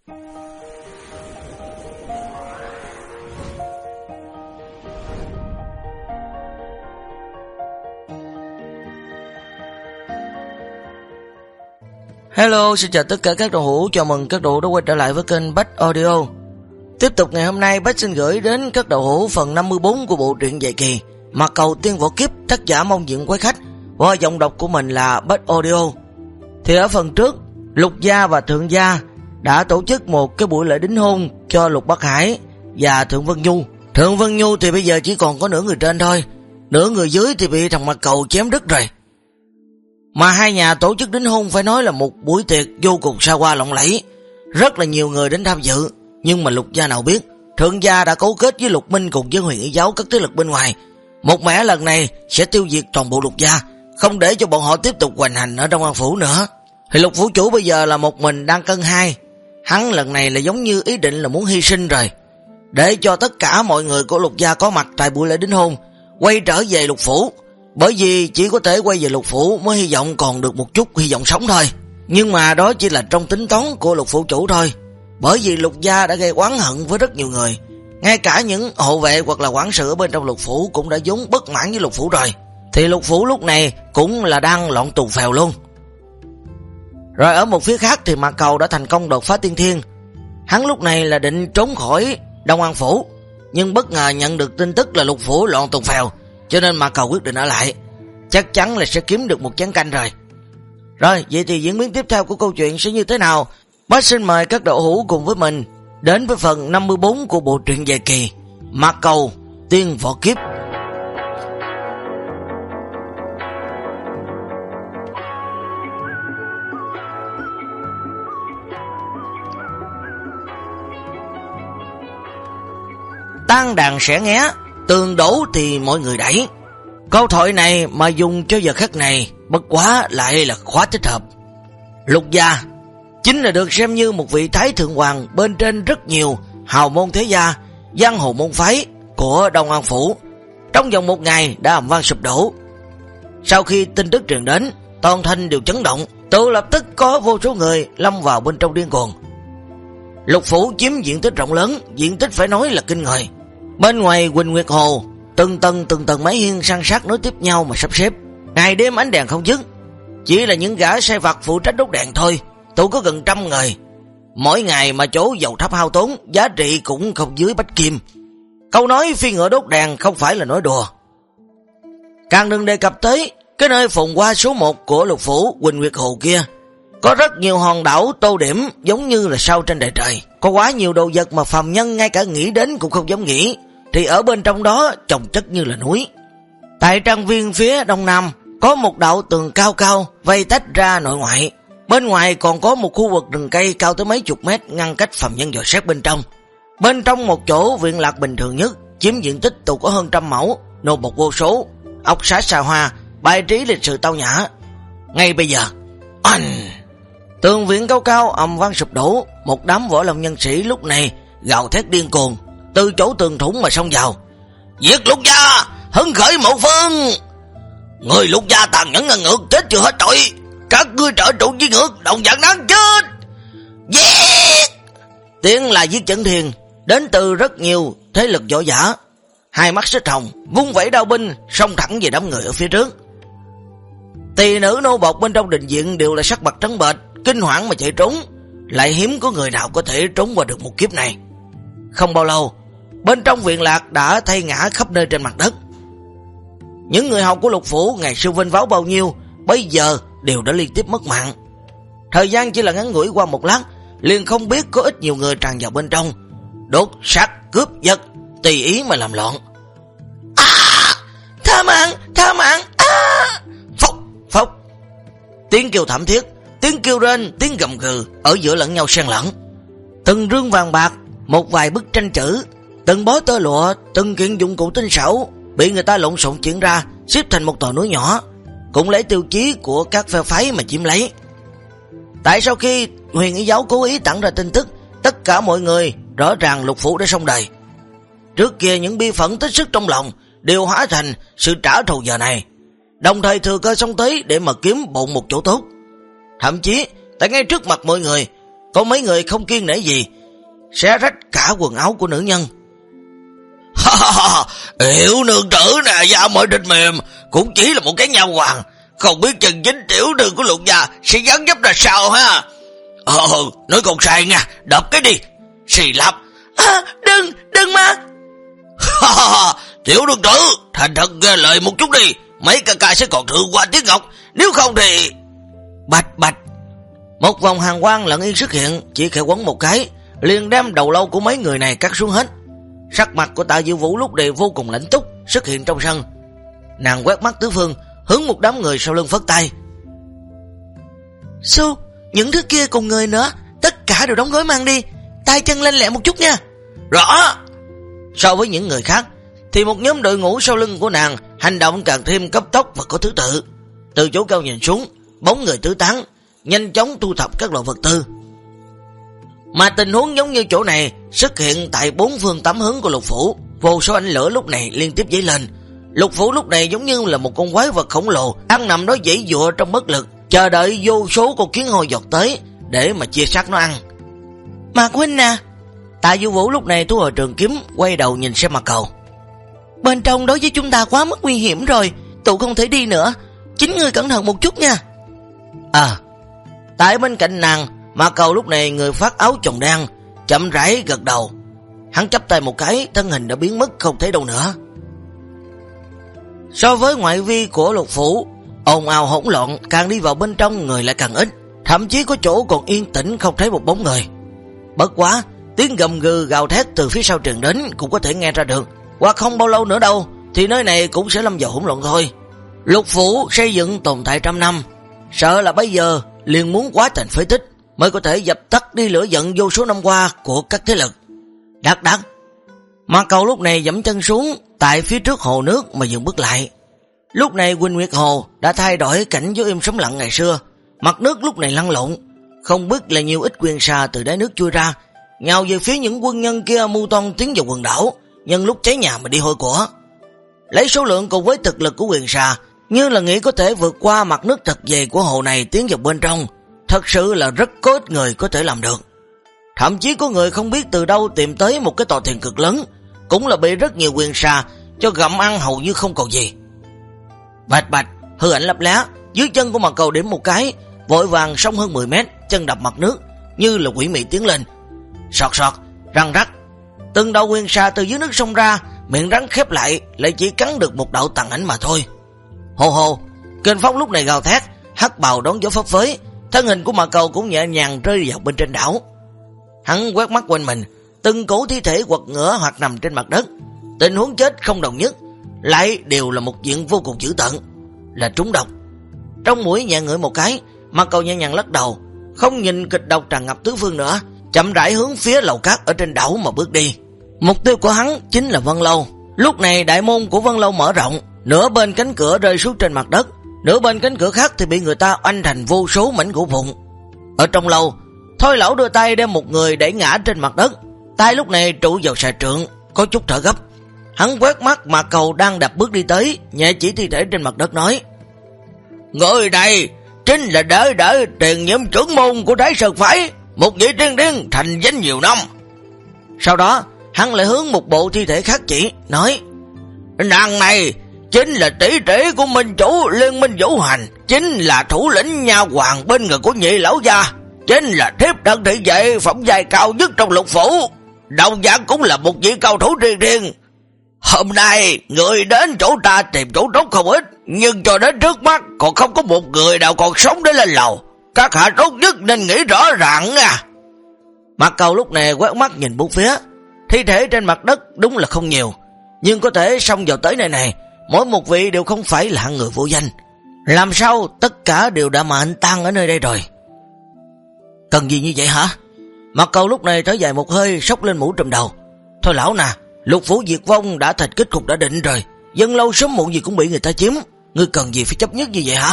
Hello, xin chào tất cả các đồ hữu, chào mừng các đồ hữu đã quay trở lại với kênh Bách Audio. Tiếp tục ngày hôm nay, Bách xin gửi đến các đồ hữu phần 54 của bộ truyện dài kỳ Mặt Cầu Tiên Võ Kiếp, tác giả Mông Diện Quái Khách, và giọng đọc của mình là Bách Audio. Thì ở phần trước, Lục Gia và Thượng Gia đã tổ chức một cái buổi lễ đính hôn cho Lục Bắc Hải và Thượng Vân Nhu. Thượng Vân Nhu thì bây giờ chỉ còn có nửa người trên thôi, nửa người dưới thì bị thằng Mặt Cầu chém đứt rồi. Mà hai nhà tổ chức đính hôn phải nói là một buổi tiệc vô cùng xa hoa lộng lẫy, rất là nhiều người đến tham dự. Nhưng mà Lục Gia nào biết, Thượng Gia đã cấu kết với Lục Minh cùng với Huyền Y Giáo các thế lực bên ngoài, một mẻ lần này sẽ tiêu diệt toàn bộ Lục Gia, không để cho bọn họ tiếp tục hoành hành ở Đông An Phủ nữa. Thì Lục Phủ Chủ bây giờ là một mình đang cân hai, hắn lần này là giống như ý định là muốn hy sinh rồi, để cho tất cả mọi người của Lục Gia có mặt tại buổi lễ đính hôn quay trở về Lục Phủ. Bởi vì chỉ có thể quay về Lục Phủ mới hy vọng còn được một chút hy vọng sống thôi. Nhưng mà đó chỉ là trong tính toán của Lục Phủ Chủ thôi. Bởi vì Lục Gia đã gây oán hận với rất nhiều người, ngay cả những hộ vệ hoặc là quản sự ở bên trong Lục Phủ cũng đã vốn bất mãn với Lục Phủ rồi. Thì Lục Phủ lúc này cũng là đang loạn tù phèo luôn. Rồi ở một phía khác thì Mạc Cầu đã thành công đột phá tiên thiên. Hắn lúc này là định trốn khỏi Đông An Phủ, nhưng bất ngờ nhận được tin tức là Lục Phủ loạn tù phèo, cho nên Mạc Cầu quyết định ở lại. Chắc chắn là sẽ kiếm được một chén canh rồi. Rồi, vậy thì diễn biến tiếp theo của câu chuyện sẽ như thế nào? Bác xin mời các đạo hữu cùng với mình đến với phần 54 của bộ truyện dài kỳ Mặt Cầu Tiên Võ Kiếp. Tan đàn sẽ nghé, tường đổ thì mọi người đẩy. Câu thoại này mà dùng cho giờ khắc này bất quá lại là quá thích hợp. Lục Gia chính là được xem như một vị thái thượng hoàng bên trên rất nhiều hào môn thế gia, giang hồ môn phái của Đông An Phủ. Trong vòng một ngày đã ầm vang sụp đổ. Sau khi tin tức truyền đến, toàn thành đều chấn động, tự lập tức có vô số người lâm vào bên trong điên cuồng. Lục Phủ chiếm diện tích rộng lớn, diện tích phải nói là kinh người. Bên ngoài Quỳnh Nguyệt Hồ, từng tầng mái hiên san sát nối tiếp nhau mà sắp xếp, ngày đêm ánh đèn không dứt. Chỉ là những gã sai vặt phụ trách đốt đèn thôi, tụ có gần 100 người. Mỗi ngày mà chỗ dầu thắp hao tốn, giá trị cũng không dưới bách kim. Câu nói phi ngựa đốt đèn không phải là nói đùa. Càng đừng đề cập tới cái nơi phồn hoa số 1 của Lục Phủ Quỳnh Nguyệt Hồ kia, có rất nhiều hòn đảo tô điểm giống như là sao trên đại trời, có quá nhiều đồ vật mà phàm nhân ngay cả nghĩ đến cũng không dám nghĩ, thì ở bên trong đó chồng chất như là núi. Tại trang viên phía đông nam có một đạo tường cao cao vây tách ra nội ngoại, bên ngoài còn có một khu vực rừng cây cao tới mấy chục mét ngăn cách phàm nhân dò xét bên trong. Bên trong một chỗ viện lạc bình thường nhất, chiếm diện tích tụ có hơn 100 mẫu, nô bộc vô số, ốc xá xa hoa, bài trí lịch sự tao nhã. Ngay bây giờ, tường viện cao cao ầm vang sụp đổ, một đám võ lâm nhân sĩ lúc này gào thét điên cuồng từ chỗ tường thủng mà xông vào. Giết Lục Gia, hứng khởi một phương. Người Lục Gia tàn nhẫn ngang ngược, chết chưa hết tội. Các ngươi trợ trụ với ngược, đồng dạng đáng chết. Giết! Tiếng là giết trận thiền đến từ rất nhiều thế lực võ giả, hai mắt xích hồng, vung vẩy đao binh xông thẳng về đám người ở phía trước. Tỳ nữ nô bộc bên trong đình viện đều là sắc mặt trắng bệch, kinh hoảng mà chạy trốn, lại hiếm có người nào có thể trốn qua được một kiếp này. Không bao lâu, bên trong viện lạc đã thay ngã khắp nơi trên mặt đất. Những người hầu của Lục Phủ ngày xưa vinh váo bao nhiêu, bây giờ đều đã liên tiếp mất mạng. Thời gian chỉ là ngắn ngủi, qua một lát liền không biết có ít nhiều người tràn vào bên trong, đốt sát cướp giật, tùy ý mà làm loạn. Tha mạng, phốc. Tiếng kêu thảm thiết, tiếng kêu rên, tiếng gầm gừ ở giữa lẫn nhau xen lẫn. Từng rương vàng bạc, một vài bức tranh chữ, từng bó tơ lụa, từng kiện dụng cụ tinh xảo bị người ta lộn xộn chuyển ra, xếp thành một tòa núi nhỏ, cũng lấy tiêu chí của các phe phái mà chiếm lấy. Tại sau khi Huyền Y Giáo cố ý tặng ra tin tức, tất cả mọi người rõ ràng Lục Phủ đã xong đời. Trước kia những bi phẫn tích sức trong lòng đều hóa thành sự trả thù giờ này, đồng thời thừa cơ xông tới để mà kiếm bộn một chỗ tốt. Thậm chí tại ngay trước mặt mọi người, có mấy người không kiêng nể gì, xé rách cả quần áo của nữ nhân. Tiểu nương tử nè, da mỡ thịt mềm, cũng chỉ là một cái nha hoàng, không biết chân chính tiểu nương của Lục gia sẽ dáng dấp ra sao ha. Nói còn sai nha, đập cái đi, xì lắm. Đừng mà. Tiểu nương tử, thành thật nghe lời một chút đi, mấy ca sẽ còn thượng qua tiếng ngọc, nếu không thì... Bạch. Một vòng hàng quang lặng yên xuất hiện, chỉ khẽ quấn một cái, liền đem đầu lâu của mấy người này cắt xuống hết. Sắc mặt của Tạ Diệu Vũ lúc này vô cùng lãnh túc, xuất hiện trong sân. Nàng quét mắt tứ phương, hướng một đám người sau lưng phất tay. Su, những thứ kia cùng người nữa, tất cả đều đóng gói mang đi, tay chân lên lẹ một chút nha. Rõ. So với những người khác, thì một nhóm đội ngũ sau lưng của nàng hành động càng thêm cấp tốc và có thứ tự. Từ chỗ cao nhìn xuống, bóng người tứ tán, nhanh chóng thu thập các loại vật tư. Mà tình huống giống như chỗ này xuất hiện tại bốn phương tám hướng của Lục phủ. Vô số ánh lửa lúc này liên tiếp dấy lên. Lục phủ lúc này giống như là một con quái vật khổng lồ đang nằm đó giãy giụa trong bất lực, chờ đợi vô số con kiến hôi giọt tới để mà chia xác nó ăn. Mạc huynh nè. Tạ Diệu Vũ lúc này thu hồi trường kiếm, quay đầu nhìn xem Mạc Cầu. Bên trong đối với chúng ta quá mức nguy hiểm rồi, tụ không thể đi nữa, chính ngươi cẩn thận một chút nha. Tại bên cạnh nàng, Mạc Cầu lúc này người phát áo choàng đen, chậm rãi gật đầu. Hắn chắp tay một cái, thân hình đã biến mất không thấy đâu nữa. So với ngoại vi của Lục phủ, ồn ào hỗn loạn, càng đi vào bên trong người lại càng ít, thậm chí có chỗ còn yên tĩnh không thấy một bóng người. Bất quá, tiếng gầm gừ gào thét từ phía sau truyền đến cũng có thể nghe ra được, hoặc không bao lâu nữa đâu thì nơi này cũng sẽ lâm vào hỗn loạn thôi. Lục phủ xây dựng tồn tại trăm năm, sợ là bây giờ liền muốn hóa thành phế tích mới có thể dập tắt đi lửa giận vô số năm qua của các thế lực. Đắc. Mạc Cầu lúc này giẫm chân xuống tại phía trước hồ nước mà dừng bước lại. Lúc này Quỳnh Nguyệt Hồ đã thay đổi cảnh giới im sóng lặng ngày xưa, mặt nước lúc này lăn lộn, không biết là nhiều ít quyền xà từ đáy nước chui ra, nhào về phía những quân nhân kia mưu toan tiến vào quần đảo, nhân lúc cháy nhà mà đi hôi của. Lấy số lượng cùng với thực lực của quyền xà, như là nghĩ có thể vượt qua mặt nước thật dày của hồ này tiến vào bên trong, thật sự là rất có ít người có thể làm được. Thậm chí có người không biết từ đâu tìm tới một cái tòa thuyền cực lớn, cũng là bị rất nhiều quyền xà cho gặm ăn hầu như không còn gì. Bạch, hư ảnh lấp lá, dưới chân của Mạc Cầu điểm một cái, vội vàng xông hơn 10 mét, chân đập mặt nước, như là quỷ mị tiến lên. Sọt, răng rắc, từng đầu quyền xà từ dưới nước xông ra, miệng rắn khép lại chỉ cắn được một đạo tàn ảnh mà thôi. Hồ, kênh phong lúc này gào thét, hắc bào đón gió phấp phới, thân hình của Mạc Cầu cũng nhẹ nhàng rơi vào bên trên đảo. Hắn quét mắt quanh mình, từng cổ thi thể quật ngửa hoặc nằm trên mặt đất, tình huống chết không đồng nhất, lại đều là một chuyện vô cùng dữ tợn, là trúng độc. Trong mũi nhẹ ngửi một cái, Mạc Cầu nhẹ nhàng lắc đầu, không nhìn kịch độc tràn ngập tứ phương nữa, chậm rãi hướng phía lầu cát ở trên đảo mà bước đi. Mục tiêu của hắn chính là Vân Lâu. Lúc này đại môn của Vân Lâu mở rộng, nửa bên cánh cửa rơi xuống trên mặt đất, nửa bên cánh cửa khác thì bị người ta oanh thành vô số mảnh gỗ vụn. Ở trong lâu, Thôi lão đưa tay đem một người đẩy ngã trên mặt đất, tay lúc này trụ vào xà trượng, có chút thở gấp. Hắn quét mắt Mạc Cầu đang đạp bước đi tới, nhẹ chỉ thi thể trên mặt đất nói: người này chính là đỡ tiền nhiệm trưởng môn của Thái Sơn phái, một vị tiên điên thành danh nhiều năm. Sau đó hắn lại hướng một bộ thi thể khác chỉ, nói: nàng này chính là tỷ tỷ của minh chủ Liên Minh Vũ Hành, chính là thủ lĩnh nha hoàng bên người của Nhị lão gia, chính là thiếp thân thị vệ phẩm giai cao nhất trong Lục phủ, đồng dạng cũng là một vị cao thủ riêng riêng. Hôm nay người đến chỗ ta tìm chỗ trốn không ít, nhưng cho đến trước mắt còn không có một người nào còn sống để lên lầu. Các hạ tốt nhất nên nghĩ rõ ràng nha. Mạc Cầu lúc này quét mắt nhìn bốn phía, thi thể trên mặt đất đúng là không nhiều, nhưng có thể xông vào tới nơi này, mỗi một vị đều không phải là người vô danh. Làm sao tất cả đều đã mệnh tan ở nơi đây rồi? Cần gì như vậy hả? Mạc Cầu lúc này thở dài một hơi, xốc lên mũ trùm đầu. Thôi lão nè, Lục phủ diệt vong đã thành kết cục đã định rồi, dân lâu sớm muộn gì cũng bị người ta chiếm, ngươi cần gì phải chấp nhất như vậy hả?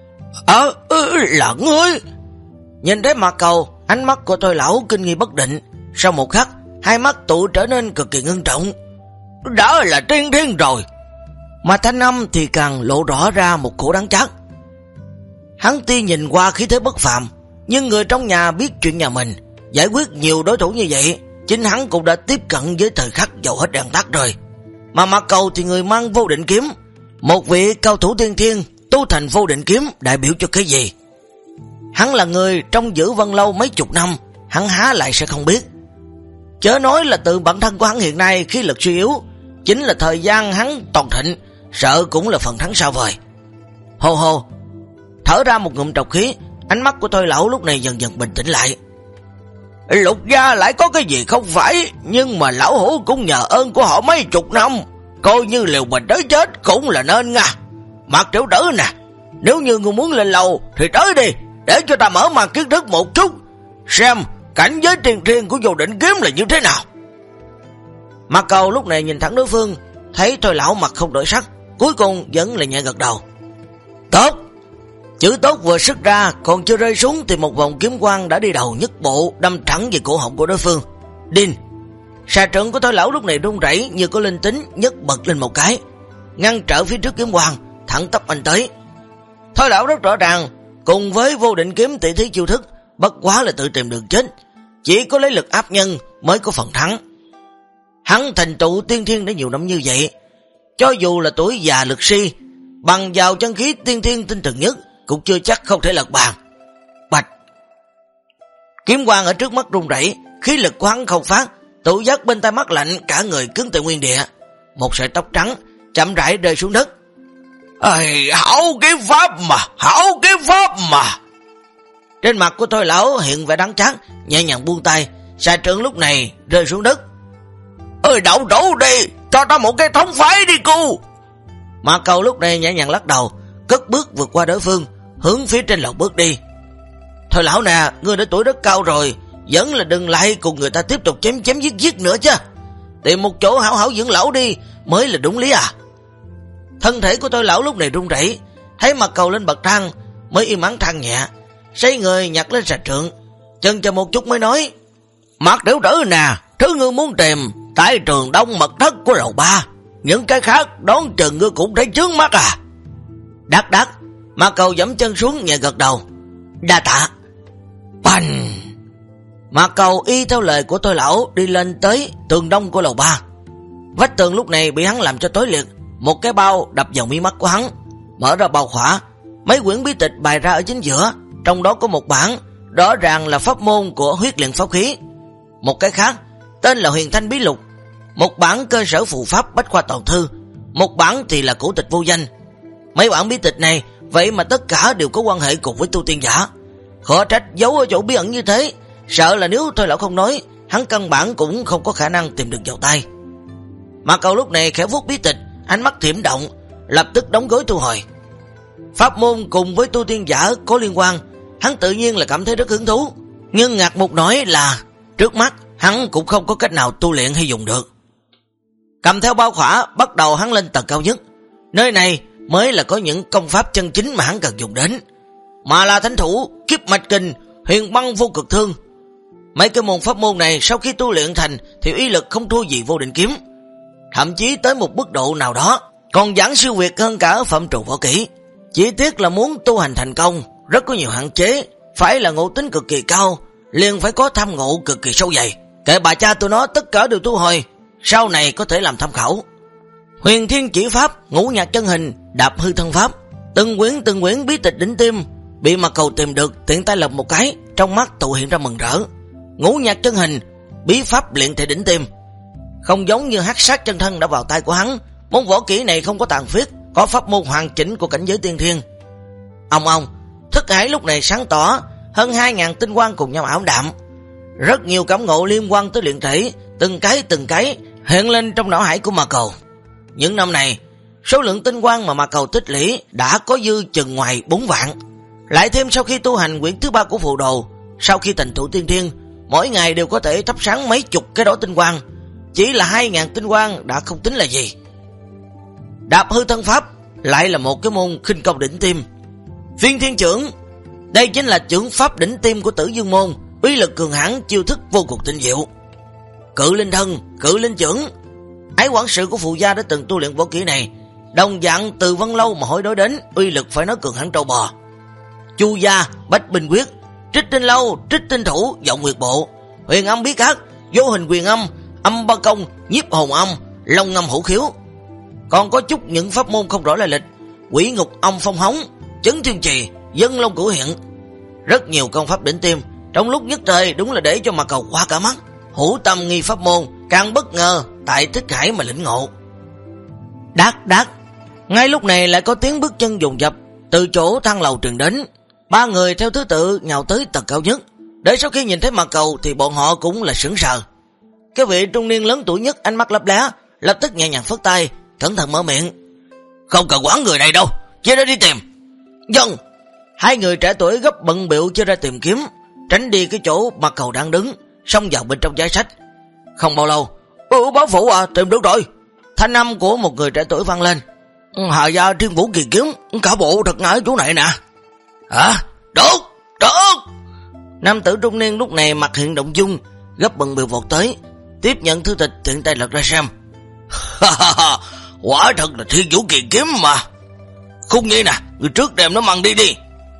Là ngươi. Nhìn thấy Mạc Cầu, ánh mắt của Thôi lão kinh nghi bất định, sau một khắc hai mắt tụ trở nên cực kỳ ngưng trọng. Đó là tiên thiên rồi. Mà thanh âm thì càng lộ rõ ra một khổ đắng chát. Hắn ti nhìn qua khí thế bất phàm, Nhưng người trong nhà biết chuyện nhà mình, giải quyết nhiều đối thủ như vậy, chính hắn cũng đã tiếp cận với thời khắc dầu hết đèn tắt rồi. Mà Mạc Cầu thì người mang vô định kiếm, một vị cao thủ tiên thiên tu thành vô định kiếm đại biểu cho cái gì? Hắn là người trong giữ Vân Lâu mấy chục năm, hắn há lại sẽ không biết. Chớ nói là từ bản thân của hắn hiện nay khí lực suy yếu, chính là thời gian hắn toàn thịnh, sợ cũng là phần thắng sao vời. Hồ hồ, thở ra một ngụm trọc khí, ánh mắt của Thôi Lão lúc này dần dần bình tĩnh lại. Lục gia lại có cái gì không phải, nhưng mà lão hủ cũng nhờ ơn của họ mấy chục năm, coi như liều mình tới chết cũng là nên nha. Mạc tiểu tử nè, nếu như người muốn lên lầu thì tới đi, để cho ta mở màn kiến thức một chút, xem cảnh giới tiền thiên của vô định kiếm là như thế nào. Mạc Cầu lúc này nhìn thẳng đối phương, thấy Thôi Lão mặt không đổi sắc, cuối cùng vẫn là nhẹ gật đầu. Tốt. Chữ tốt vừa xuất ra, còn chưa rơi xuống thì một vòng kiếm quang đã đi đầu nhất bộ đâm thẳng về cổ họng của đối phương. Đinh. Xà trận của Thôi Lão lúc này rung rẩy như có linh tính, nhấc bật lên một cái, ngăn trở phía trước kiếm quang, thẳng tắp anh tới. Thôi Lão rất rõ ràng, cùng với vô định kiếm tỷ thí chiêu thức, bất quá là tự tìm đường chết, chỉ có lấy lực áp nhân mới có phần thắng. Hắn thành tựu tiên thiên đã nhiều năm như vậy, cho dù là tuổi già lực si, bằng vào chân khí tiên thiên tinh thần nhất, cũng chưa chắc không thể lật bàn. Bạch. Kiếm quang ở trước mắt rung rẩy, khí lực của hắn không phát, tự giác bên tai mắt lạnh, cả người cứng tại nguyên địa. Một sợi tóc trắng chậm rãi rơi xuống đất. Hảo kiếm pháp mà, hảo kiếm pháp mà. Trên mặt của Thôi Lão hiện vẻ đắng chát, nhẹ nhàng buông tay, xà trượng lúc này rơi xuống đất. Đậu đủ đi, cho ta một cái thống phái đi cu. Mạc Cầu lúc này nhẹ nhàng lắc đầu, cất bước vượt qua đối phương, hướng phía trên lầu bước đi. Thôi Lão nè, ngươi đã tuổi rất cao rồi, vẫn là đừng lại cùng người ta tiếp tục chém chém giết nữa chứ. Tìm một chỗ hảo hảo dưỡng lão đi mới là đúng lý à. Thân thể của Thôi Lão lúc này run rẩy, thấy Mạc Cầu lên bậc thang mới im ắng than nhẹ, xoay người nhặt lên xà trượng, chần chờ một chút mới nói: Mạc tiểu tử nè, thứ ngươi muốn tìm tại trường đông mật thất của lầu 3, những cái khác đón chừng ngươi cũng thấy chướng mắt à. Đắc đắc. Mạc Cầu giẫm chân xuống nhẹ gật đầu. Đa tạ. Bành. Mạc Cầu y theo lời của Thôi Lão đi lên tới tường đông của lầu 3. Vách tường lúc này bị hắn làm cho tối liệt, một cái bao đập vào mí mắt của hắn. Mở ra bao khỏa, mấy quyển bí tịch bày ra ở chính giữa, trong đó có một bản rõ ràng là pháp môn của huyết luyện pháp khí, một cái khác tên là Huyền Thanh Bí Lục, một bản cơ sở phù pháp bách khoa toàn thư, một bản thì là cổ tịch vô danh. Mấy bản bí tịch này vậy mà tất cả đều có quan hệ cùng với tu tiên giả, khó trách giấu ở chỗ bí ẩn như thế, sợ là nếu Thôi Lão không nói, hắn căn bản cũng không có khả năng tìm được vào tay. Mạc Cầu lúc này khẽ vuốt bí tịch, ánh mắt thiểm động, lập tức đóng gói thu hồi. Pháp môn cùng với tu tiên giả có liên quan, hắn tự nhiên là cảm thấy rất hứng thú, nhưng ngạc một nói là trước mắt hắn cũng không có cách nào tu luyện hay dùng được. Cầm theo bao khỏa, bắt đầu hắn lên tầng cao nhất. Nơi này mới là có những công pháp chân chính mà hắn cần dùng đến, mà là thánh thủ, kiếp mạch kình, huyền băng vô cực thương. Mấy cái môn pháp môn này sau khi tu luyện thành thì uy lực không thua gì vô định kiếm, thậm chí tới một mức độ nào đó còn giảng siêu việt hơn cả phạm trù võ kỹ. Chỉ tiếc là muốn tu hành thành công rất có nhiều hạn chế, phải là ngộ tính cực kỳ cao, liền phải có tham ngộ cực kỳ sâu dày. Kệ bà cha tụi nó tất cả đều thu hồi, sau này có thể làm tham khảo. Huyền Thiên Chỉ Pháp, Ngũ Nhạc Chân Hình, Đạp Hư Thân Pháp, từng quyển bí tịch đỉnh tim bị Mạc Cầu tìm được, tiện tay lật một cái, trong mắt tụ hiện ra mừng rỡ. Ngũ Nhạc Chân Hình, bí pháp luyện thể đỉnh tim, không giống như Hắc Sát Chân Thân đã vào tay của hắn. Môn võ kỹ này không có tàn khuyết, có pháp môn hoàn chỉnh của cảnh giới tiên thiên. Ông thức hải lúc này sáng tỏ, hơn 2000 tinh quang cùng nhau ảo đạm, rất nhiều cảm ngộ liên quan tới luyện thể, từng cái hiện lên trong não hải của Mạc Cầu. Những năm này, số lượng tinh quang mà Mạc Cầu tích lũy đã có dư chừng ngoài 4 vạn. Lại thêm sau khi tu hành quyển thứ 3 của phù đồ, sau khi thành tựu tiên thiên, mỗi ngày đều có thể thắp sáng mấy chục cái đỏ tinh quang, chỉ là 2000 tinh quang đã không tính là gì. Đạp Hư Thân Pháp lại là một cái môn khinh công đỉnh tim. Phiên Thiên Chưởng, đây chính là chưởng pháp đỉnh tim của Tử Dương môn, uy lực cường hãn, chiêu thức vô cùng tinh diệu. Cự Linh Thân, Cự Linh Chưởng, Ái quản sự của phụ gia đã từng tu luyện võ kỹ này, đồng dạng từ Vân Lâu mà hỏi đối đến, uy lực phải nói cường hãn trâu bò. Chu gia Bách Binh Quyết, Trích tinh lâu, trích tinh thủ, vọng nguyệt bộ, huyền âm bí cát, vô hình quyền âm, âm ba công, nhiếp hồn âm, long ngâm hữu khiếu. Còn có chút những pháp môn không rõ lai lịch, quỷ ngục âm phong hống, chấn thiên trì, dân long cửu hiện. Rất nhiều công pháp đỉnh tiêm, trong lúc nhất thời đúng là để cho Mạc Cầu qua cả mắt. Hữu tâm nghi pháp môn, càng bất ngờ tại Thích Hải mà lĩnh ngộ. Đát đát. Ngay lúc này lại có tiếng bước chân dồn dập từ chỗ thang lầu truyền đến. Ba người theo thứ tự nhào tới tầng cao nhất. Để sau khi nhìn thấy Mạc Cầu thì bọn họ cũng là sững sờ. Cái vị trung niên lớn tuổi nhất ánh mắt lấp lá, lập tức nhẹ nhàng phất tay, cẩn thận mở miệng. Không cần quản người này đâu, chia ra đi tìm. Dân. Hai người trẻ tuổi gấp bận bịu chia ra tìm kiếm, tránh đi cái chỗ Mạc Cầu đang đứng, xông vào bên trong giá sách. Không bao lâu, báo phụ à, tìm được rồi. Thanh âm của một người trẻ tuổi vang lên. Hà gia Thiên Vũ Kỳ Kiếm, cả bộ thật ngại chỗ này nè. Hả? Được. Nam tử trung niên lúc này mặt hiện động dung, gấp bận bịu vọt tới, tiếp nhận thư tịch tiện tay lật ra xem. Quả thật là Thiên Vũ Kỳ Kiếm mà. Không nghĩ nè, người trước đem nó mang đi đi.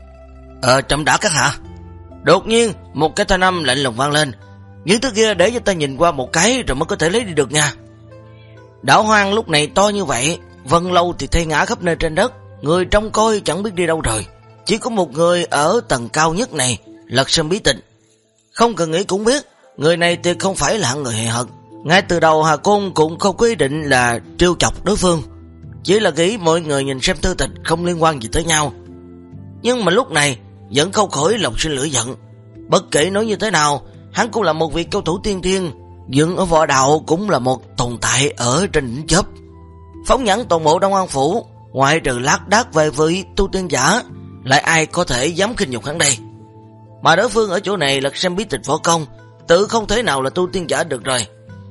Chậm đã các hạ. Đột nhiên một cái thanh âm lạnh lùng vang lên. Những thứ kia để cho ta nhìn qua một cái rồi mới có thể lấy đi được nha. Đảo hoang lúc này to như vậy, Vân Lâu thì thay ngã khắp nơi trên đất, người trông coi chẳng biết đi đâu rồi. Chỉ có một người ở tầng cao nhất này lật xem bí tịch. Không cần nghĩ cũng biết, người này thì không phải là hạng người hề hận. Ngay từ đầu Hà Côn cũng không quyết định là trêu chọc đối phương, chỉ là nghĩ mọi người nhìn xem thư tịch không liên quan gì tới nhau. Nhưng mà lúc này vẫn không khỏi lòng sinh lửa giận. Bất kể nói như thế nào, hắn cũng là một vị cao thủ tiên thiên, dựng ở võ đạo cũng là một tồn tại ở trên đỉnh chóp. Phóng nhãn toàn bộ Đông An Phủ, ngoại trừ lác đác về với tu tiên giả, lại ai có thể dám khinh nhục hắn đây. Mà đối phương ở chỗ này lật xem bí tịch võ công, tự không thể nào là tu tiên giả được rồi.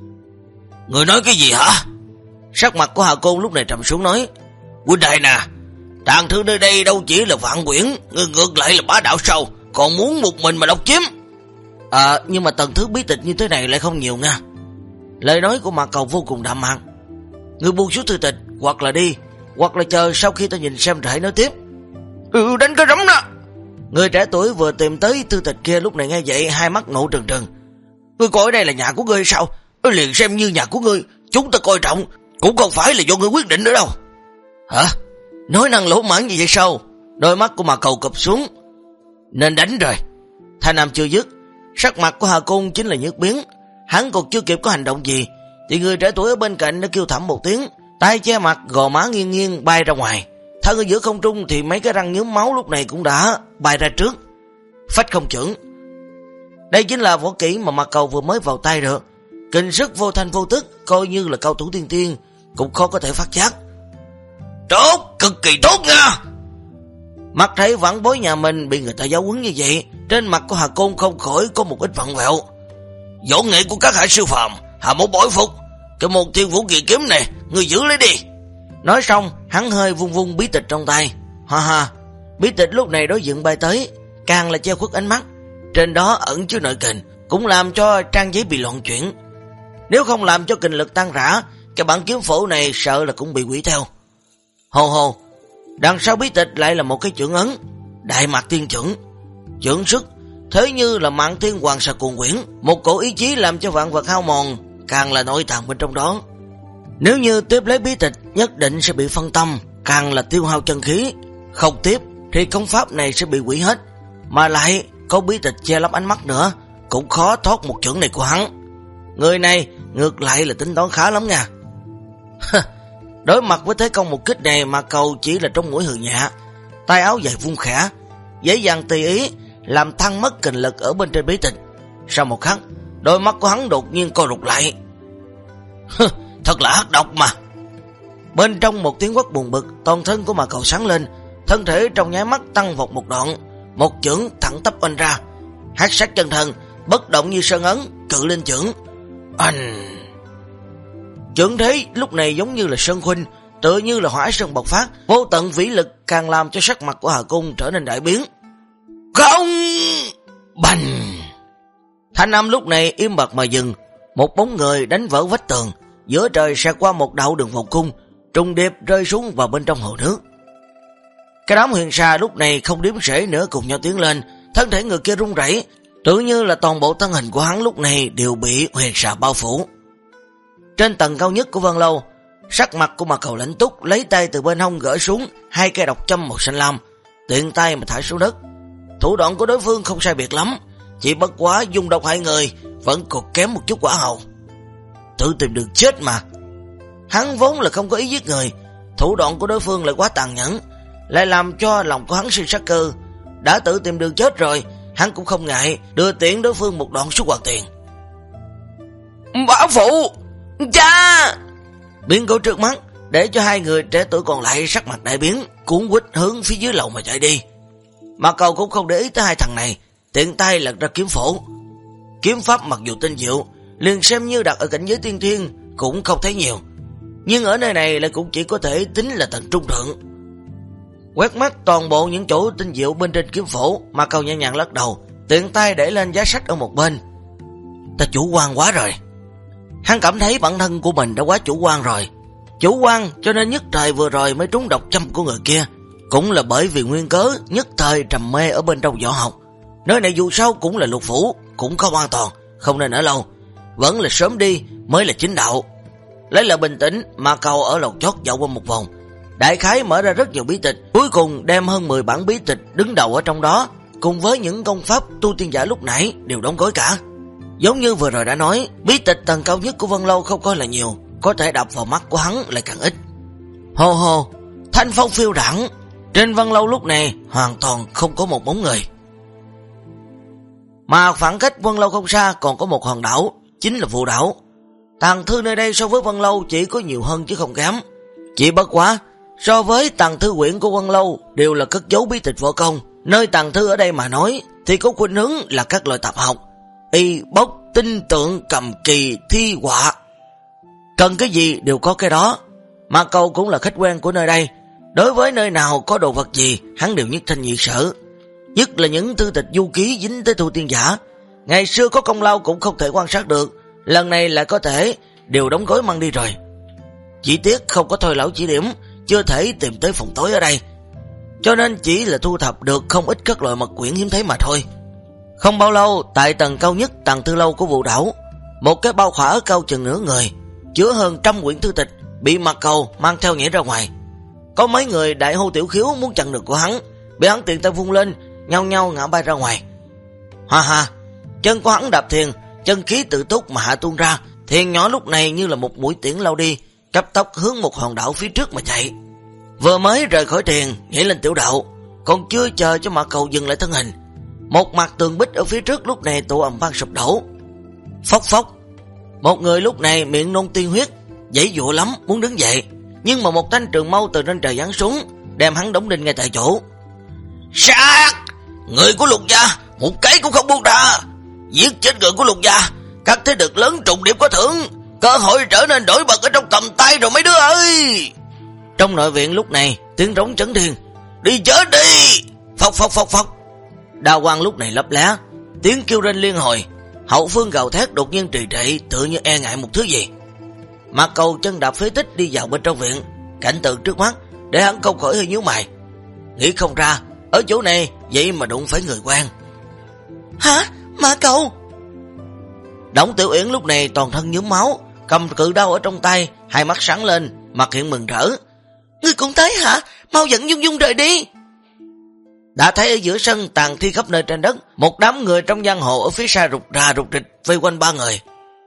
Người nói cái gì hả? Sắc mặt của Hà Côn lúc này trầm xuống nói. Huynh đệ nè, tàng thư nơi đây đâu chỉ là vạn quyển, người ngược lại là bá đạo sâu, còn muốn một mình mà độc chiếm. Nhưng mà tầng thứ bí tịch như thế này lại không nhiều nha. Lời nói của Mạc Cầu vô cùng đạm mạc. Người buông xuống thư tịch, hoặc là đi, hoặc là chờ sau khi ta nhìn xem rồi hãy nói tiếp. Đánh cái rắm đó. Người trẻ tuổi vừa tìm tới thư tịch kia lúc này nghe vậy, hai mắt nổ trừng trừng. Ngươi coi đây là nhà của ngươi sao? Liền xem như nhà của ngươi, chúng ta coi trọng, cũng không phải là do ngươi quyết định nữa đâu. Hả? Nói năng lỗ mãn gì vậy sao? Đôi mắt của Mạc Cầu cụp xuống. Nên đánh rồi. Thanh nam chưa dứt, sắc mặt của Hà Côn chính là nhức biến. Hắn còn chưa kịp có hành động gì thì người trẻ tuổi ở bên cạnh đã kêu thảm một tiếng, tay che mặt, gò má nghiêng nghiêng bay ra ngoài. Thân ở giữa không trung thì mấy cái răng nhuốm máu lúc này cũng đã bay ra trước. Phách không chuẩn. Đây chính là võ kỹ mà Mạc Cầu vừa mới vào tay được. Kinh sức vô thanh vô tức, coi như là cao thủ tiên tiên cũng khó có thể phát giác. Tốt, cực kỳ tốt nha. Mặt thấy vãn bối nhà mình bị người ta giáo huấn như vậy, trên mặt của Hà Côn không khỏi có một ít vặn vẹo. Võ nghệ của các hạ siêu phàm, Hà mẫu bội phục. Cái môn Thiên Vũ Kỳ Kiếm này, người giữ lấy đi. Nói xong, hắn hơi vung vung bí tịch trong tay. Bí tịch lúc này đối diện bay tới, càng là che khuất ánh mắt. Trên đó ẩn chứa nội kình, cũng làm cho trang giấy bị loạn chuyển. Nếu không làm cho kình lực tan rã, cái bản kiếm phổ này sợ là cũng bị hủy theo. Hồ, đằng sau bí tịch lại là một cái chưởng ấn, Đại Mạc Tiên Chưởng. Chưởng sức, thế như là Mạn Thiên Hoàng Sa Cuồng Quyển, một cổ ý chí làm cho vạn vật hao mòn, càng là nội tàng bên trong đó. Nếu như tiếp lấy bí tịch, nhất định sẽ bị phân tâm, càng là tiêu hao chân khí. Không tiếp thì công pháp này sẽ bị hủy hết, mà lại có bí tịch che lấp ánh mắt nữa, cũng khó thoát một chưởng này của hắn. Người này ngược lại là tính toán khá lắm nha. Đối mặt với thế công một kích này, Mạc Cầu chỉ là trong mũi hừ nhẹ, tay áo dài vung khẽ, dễ dàng tùy ý làm tăng mất kình lực ở bên trên bí tịch. Sau một khắc, đôi mắt của hắn đột nhiên co rụt lại. Thật là ác độc mà. Bên trong một tiếng quát buồn bực, toàn thân của Mạc Cầu sáng lên, thân thể trong nháy mắt tăng vọt một đoạn, một chưởng thẳng tắp oanh ra. Hắc sắc chân thần bất động như sơn ấn, cự lên chưởng. Chưởng thế lúc này giống như là sơn khuynh, tựa như là hỏa sơn bộc phát, vô tận vĩ lực càng làm cho sắc mặt của Hà Cung trở nên đại biến. Không! Bành! Thanh âm lúc này im bặt mà dừng, một bóng người đánh vỡ vách tường, giữa trời xẹt qua một đạo đường vòng cung, trùng điệp rơi xuống vào bên trong hồ nước. Cái đám huyền sa lúc này không đếm rễ nữa cùng nhau tiến lên, thân thể người kia run rẩy, tưởng như là toàn bộ thân hình của hắn lúc này đều bị huyền xà bao phủ. Trên tầng cao nhất của Vân Lâu, sắc mặt của Mạc Cầu lạnh túc, lấy tay từ bên hông gỡ xuống 2 cây độc châm màu xanh lam, tiện tay mà thả xuống đất. Thủ đoạn của đối phương không sai biệt lắm, chỉ bất quá dùng độc hại người vẫn còn kém một chút quả hầu. Tự tìm đường chết mà. Hắn vốn là không có ý giết người, thủ đoạn của đối phương lại quá tàn nhẫn, lại làm cho lòng của hắn sinh sát cơ. Đã tự tìm đường chết rồi, hắn cũng không ngại đưa tiễn đối phương một đoạn số hoàng tiền. Bảo phụ! Cha! Biến cố trước mắt để cho 2 người trẻ tuổi còn lại sắc mặt đại biến, cuốn quýt hướng phía dưới lầu mà chạy đi. Mà Cầu cũng không để ý tới 2 thằng này, tiện tay lật ra kiếm phổ. Kiếm pháp mặc dù tinh diệu, liền xem như đặt ở cảnh giới tiên thiên cũng không thấy nhiều, nhưng ở nơi này lại cũng chỉ có thể tính là tầng trung thượng. Quét mắt toàn bộ những chỗ tinh diệu bên trên kiếm phổ, Mà Cầu nhẹ nhàng lắc đầu, tiện tay để lên giá sách ở một bên. Ta chủ quan quá rồi. Hắn cảm thấy bản thân của mình đã quá chủ quan rồi. Chủ quan cho nên nhất thời vừa rồi mới trúng độc châm của người kia, cũng là bởi vì nguyên cớ nhất thời trầm mê ở bên trong võ học. Nơi này dù sao cũng là lục phủ, cũng không an toàn, không nên ở lâu, vẫn là sớm đi mới là chính đạo. Lấy lại bình tĩnh, Mà Cầu ở lầu chót dạo qua một vòng, đại khái mở ra rất nhiều bí tịch, cuối cùng đem hơn 10 bản bí tịch đứng đầu ở trong đó, cùng với những công pháp tu tiên giả lúc nãy đều đóng gói cả. Giống như vừa rồi đã nói, bí tịch tầng cao nhất của Vân Lâu không coi là nhiều, có thể đập vào mắt của hắn lại càng ít. Hồ hồ, thanh phong phiêu đãng, trên Vân Lâu lúc này hoàn toàn không có một bóng người. Mà khoảng cách Vân Lâu không xa còn có một hòn đảo, chính là Vũ Đảo. Tàng thư nơi đây so với Vân Lâu chỉ có nhiều hơn chứ không kém. Chỉ bất quá, so với tàng thư quyển của Vân Lâu đều là cất giấu bí tịch võ công, nơi tàng thư ở đây mà nói thì có khuynh hướng là các loại tạp học, y bốc, tinh tượng, cầm kỳ, thi họa. Cần cái gì đều có cái đó. Mà Cầu cũng là khách quen của nơi đây, đối với nơi nào có đồ vật gì hắn đều nhất thanh nhị sở. Nhất là những thư tịch du ký dính tới tu tiên giả, ngày xưa có công lao cũng không thể quan sát được, lần này lại có thể đều đóng gói mang đi rồi. Chỉ tiếc không có Thôi lão chỉ điểm, chưa thể tìm tới phòng tối ở đây, cho nên chỉ là thu thập được không ít các loại mật quyển hiếm thấy mà thôi. Không bao lâu, tại tầng cao nhất tầng thư lâu của Vũ Đảo, một cái bao khỏa cao chừng nửa người, chứa hơn 100 quyển thư tịch bị Mạc Cầu mang theo nhảy ra ngoài. Có mấy người đại hô tiểu khiếu muốn chặn được của hắn, bị hắn tiện tay vung lên, nhau nhau ngã bay ra ngoài. Ha ha, chân của hắn đạp thiền, chân khí tự túc mà hạ tuôn ra, thiền nhỏ lúc này như là một mũi tiễn lao đi, cấp tốc hướng một hòn đảo phía trước mà chạy. Vừa mới rời khỏi thiền, nhảy lên tiểu đạo, còn chưa chờ cho Mạc Cầu dừng lại thân hình, một mặt tường bích ở phía trước lúc này tụ ầm vang sụp đổ. Phốc phốc, một người lúc này miệng nôn tiên huyết, giãy giụa lắm muốn đứng dậy, nhưng mà một thanh trường mâu từ trên trời giáng xuống, đem hắn đóng đinh ngay tại chỗ. Sát! Người của Lục gia, một cái cũng không buông ra, giết chết người của Lục gia, các thế lực lớn trùng điểm có thưởng, cơ hội trở nên nổi bật ở trong tầm tay rồi mấy đứa ơi. Trong nội viện lúc này tiếng rống chấn thiên, đi chết đi! Phốc phốc phốc phốc. Đao quang lúc này lấp lé, tiếng kêu rên liên hồi, hậu phương gào thét đột nhiên trì trệ, tựa như e ngại một thứ gì. Mạc Cầu chân đạp phế tích đi vào bên trong viện, cảnh tượng trước mắt để hắn không khỏi hơi nhíu mày, nghĩ không ra ở chỗ này vậy mà đụng phải người quen. Hả? Mạc Cầu? Đổng Tiểu Uyển lúc này toàn thân nhuốm máu, cầm cự đao ở trong tay, hai mắt sáng lên, mặt hiện mừng rỡ. Ngươi cũng thấy hả? Mau dẫn Dung Dung rời đi. Đã thấy ở giữa sân tàn thi khắp nơi trên đất, một đám người trong giang hồ ở phía xa rụt rà rụt rịch vây quanh ba người.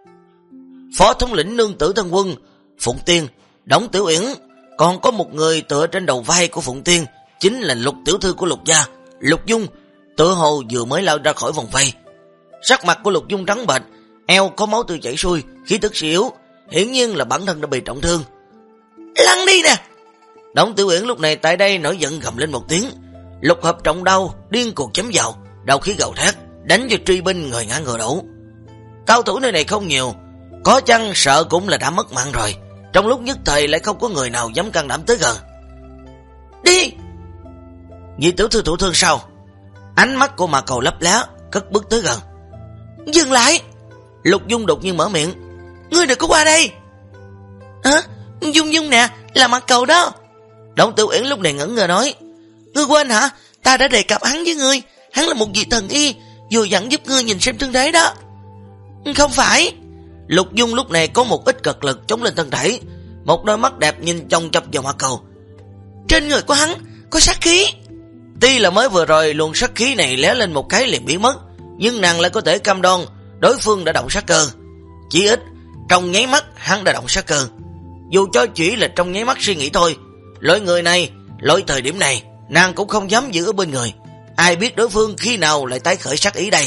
Phó thống lĩnh nương tử thân quân Phụng Tiên, Đổng Tiểu Uyển, còn có một người tựa trên đầu vai của Phụng Tiên, chính là Lục tiểu thư của Lục gia, Lục Dung, tựa hồ vừa mới lao ra khỏi vòng vây. Sắc mặt của Lục Dung trắng bệch, eo có máu tươi chảy xuôi, khí tức suy yếu, hiển nhiên là bản thân đã bị trọng thương. Lăn đi nè! Đổng Tiểu Uyển lúc này tại đây nổi giận gầm lên một tiếng, lục hợp trọng đau điên cuồng chém vào, đau khí gào thét, đánh cho truy binh người ngã ngựa đổ. Cao thủ nơi này không nhiều, có chăng sợ cũng là đã mất mạng rồi, trong lúc nhất thời lại không có người nào dám can đảm tới gần. Đi! Nhị tiểu thư thủ thương sao? Ánh mắt của Mạc Cầu lấp lá, cất bước tới gần. Dừng lại! Lục Dung đột nhiên mở miệng. Ngươi đừng có qua đây! Hả? Dung Dung nè, là Mạc Cầu đó. Đổng Tiểu Uyển lúc này ngẩn ngơ nói. Ngươi quên hả? Ta đã đề cập hắn với ngươi, hắn là một vị thần y, vừa dặn giúp ngươi nhìn xem thương thế đó. Không phải. Lục Dung lúc này có một ít cật lực chống lên thân thể, một đôi mắt đẹp nhìn chòng chọc vào Mạc Cầu. Trên người của hắn có sát khí. Tuy là mới vừa rồi luồng sát khí này lóe lên một cái liền biến mất, nhưng nàng lại có thể cam đoan đối phương đã động sát cơ. Chỉ ít trong nháy mắt hắn đã động sát cơ. Dù cho chỉ là trong nháy mắt suy nghĩ thôi, loại người này, loại thời điểm này, nàng cũng không dám giữ ở bên người. Ai biết đối phương khi nào lại tái khởi sát ý đây.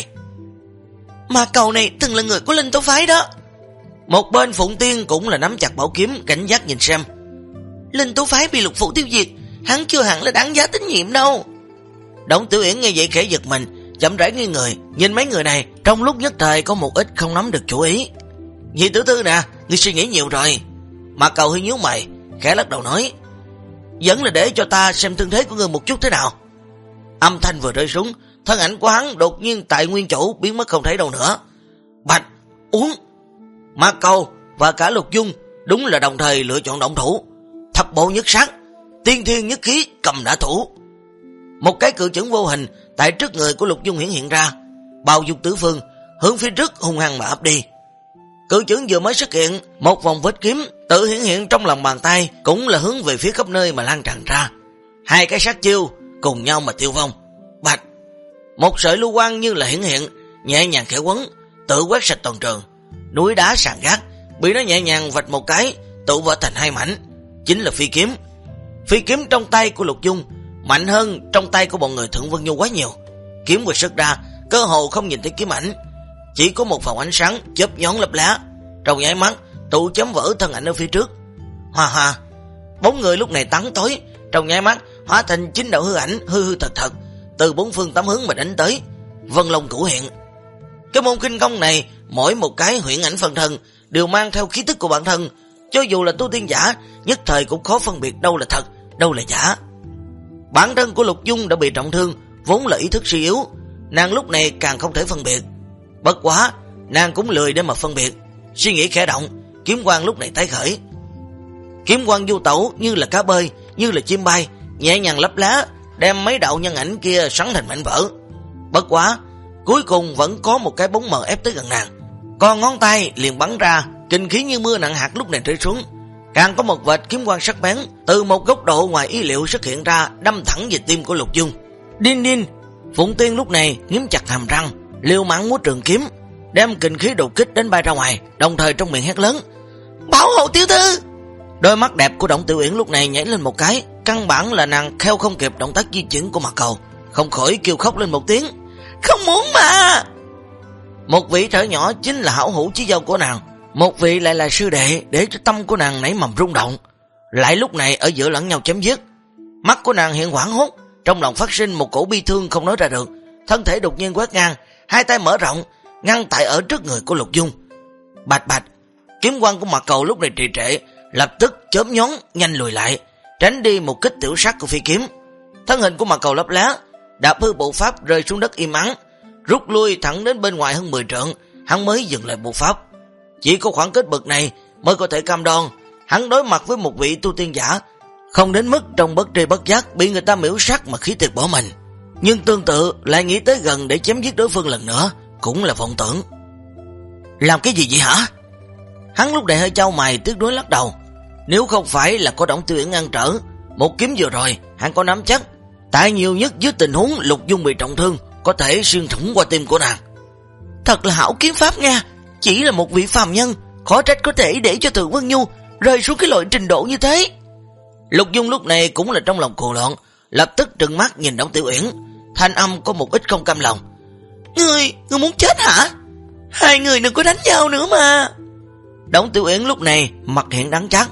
Mạc Cầu này từng là người của Linh Tố Phái đó. Một bên Phụng Tiên cũng là nắm chặt bảo kiếm, cảnh giác nhìn xem. Linh Tố Phái bị Lục Phủ tiêu diệt, hắn chưa hẳn là đáng giá tín nhiệm đâu. Đổng Tiểu Uyển nghe vậy khẽ giật mình, chậm rãi nghiêng người, nhìn mấy người này, trong lúc nhất thời có một ít không nắm được chủ ý. Dì Tiểu Thư nè, ngươi suy nghĩ nhiều rồi. Mạc Cầu hơi nhíu mày, khẽ lắc đầu nói, vẫn là để cho ta xem thương thế của ngươi một chút thế nào. Âm thanh vừa rơi xuống, thân ảnh của hắn đột nhiên tại nguyên chỗ biến mất không thấy đâu nữa. Bạch, uống. Mạc Cầu và cả Lục Dung đúng là đồng thời lựa chọn động thủ. Thập bộ nhất sát, tiên thiên nhất khí, cầm đả thủ. Một cái cự chưởng vô hình tại trước người của Lục Dung hiện ra, bao dung tứ phương, hướng phía trước hung hăng mà áp đi. Cự chưởng vừa mới xuất hiện, một vòng vết kiếm tự hiện trong lòng bàn tay, cũng là hướng về phía khắp nơi mà lan tràn ra. Hai cái sát chiêu cùng nhau mà tiêu vong. Bạch, một sợi lưu quang như là hiện, nhẹ nhàng khẽ quấn, tự quét sạch toàn trường. Núi đá sàn gác bị nó nhẹ nhàng vạch một cái, tụ vỡ thành hai mảnh, chính là phi kiếm. Phi kiếm trong tay của Lục Dung mạnh hơn trong tay của bọn người Thượng Vân Nhu quá nhiều. Kiếm vừa xuất ra, cơ hồ không nhìn thấy kiếm ảnh, chỉ có một vòng ánh sáng chớp nhón lấp lá, trong nháy mắt tụ chấm vỡ thân ảnh ở phía trước. Hoa hoa, bóng người lúc này tắn tối, trong nháy mắt hóa thành 9 đạo hư ảnh hư thật, từ bốn phương tám hướng mà đánh tới. Vân Long Cửu hiện. Cái môn khinh công này, mỗi một cái huyễn ảnh phân thân đều mang theo khí tức của bản thân, cho dù là tu tiên giả, nhất thời cũng khó phân biệt đâu là thật, đâu là giả. Bản thân của Lục Dung đã bị trọng thương, vốn là ý thức suy yếu, nàng lúc này càng không thể phân biệt. Bất quá, nàng cũng lười để mà phân biệt, suy nghĩ khẽ động, kiếm quang lúc này tái khởi. Kiếm quang du tẩu như là cá bơi, như là chim bay, nhẹ nhàng lấp lá, đem mấy đạo nhân ảnh kia xoắn thành mảnh vỡ. Bất quá, cuối cùng vẫn có một cái bóng mờ ép tới gần nàng. Con ngón tay liền bắn ra, kinh khí như mưa nặng hạt lúc này rơi xuống. Càng có một vệt kiếm quang sắc bén từ một góc độ ngoài ý liệu xuất hiện ra, đâm thẳng về tim của Lục Dung. Đinh đinh, Phụng Tiên lúc này nghiến chặt hàm răng, liều mạng múa trường kiếm, đem kinh khí đột kích đánh bay ra ngoài, đồng thời trong miệng hét lớn, bảo hộ tiểu thư. Đôi mắt đẹp của Đổng Tiểu Uyển lúc này nhảy lên một cái, căn bản là nàng theo không kịp động tác di chuyển của Mạc Cầu, không khỏi kêu khóc lên một tiếng, không muốn mà. Một vị trở nhỏ chính là hảo hữu chí dâu của nàng, một vị lại là sư đệ, để cho tâm của nàng nảy mầm rung động. Lại lúc này ở giữa lẫn nhau chém giết, mắt của nàng hiện hoảng hốt, trong lòng phát sinh một cổ bi thương không nói ra được, thân thể đột nhiên quét ngang, hai tay mở rộng ngăn tại ở trước người của Lục Dung. Bạch bạch, kiếm quang của Mạc Cầu lúc này trì trệ, lập tức chớp nhón nhanh lùi lại, tránh đi một kích tiểu sát của phi kiếm. Thân hình của Mạc Cầu lấp lá, đạp hư bộ pháp rơi xuống đất im ắng, rút lui thẳng đến bên ngoài hơn 10 trượng, hắn mới dừng lại bộ pháp. Chỉ có khoảng cách bậc này mới có thể cam đoan hắn đối mặt với một vị tu tiên giả, không đến mức trong bất tri bất giác bị người ta miễu sát mà khí tuyệt bỏ mình. Nhưng tương tự lại nghĩ tới gần để chém giết đối phương lần nữa cũng là vọng tưởng. Làm cái gì vậy hả? Hắn lúc này hơi chau mày, tiếc nuối lắc đầu. Nếu không phải là có Đổng Tiểu Uyển ngăn trở, một kiếm vừa rồi hắn có nắm chắc, tại nhiều nhất dưới tình huống Lục Dung bị trọng thương, có thể xuyên thủng qua tim của nàng. Thật là hảo kiếm pháp nha, chỉ là một vị phàm nhân, khó trách có thể để cho Thượng Vân Nhu rơi xuống cái loại trình độ như thế. Lục Dung lúc này cũng là trong lòng cuồng loạn, lập tức trừng mắt nhìn Đổng Tiểu Uyển, thanh âm có một ít không cam lòng. Ngươi muốn chết hả? Hai người đừng có đánh nhau nữa mà. Đổng Tiểu Uyển lúc này mặt hiện đắng chát.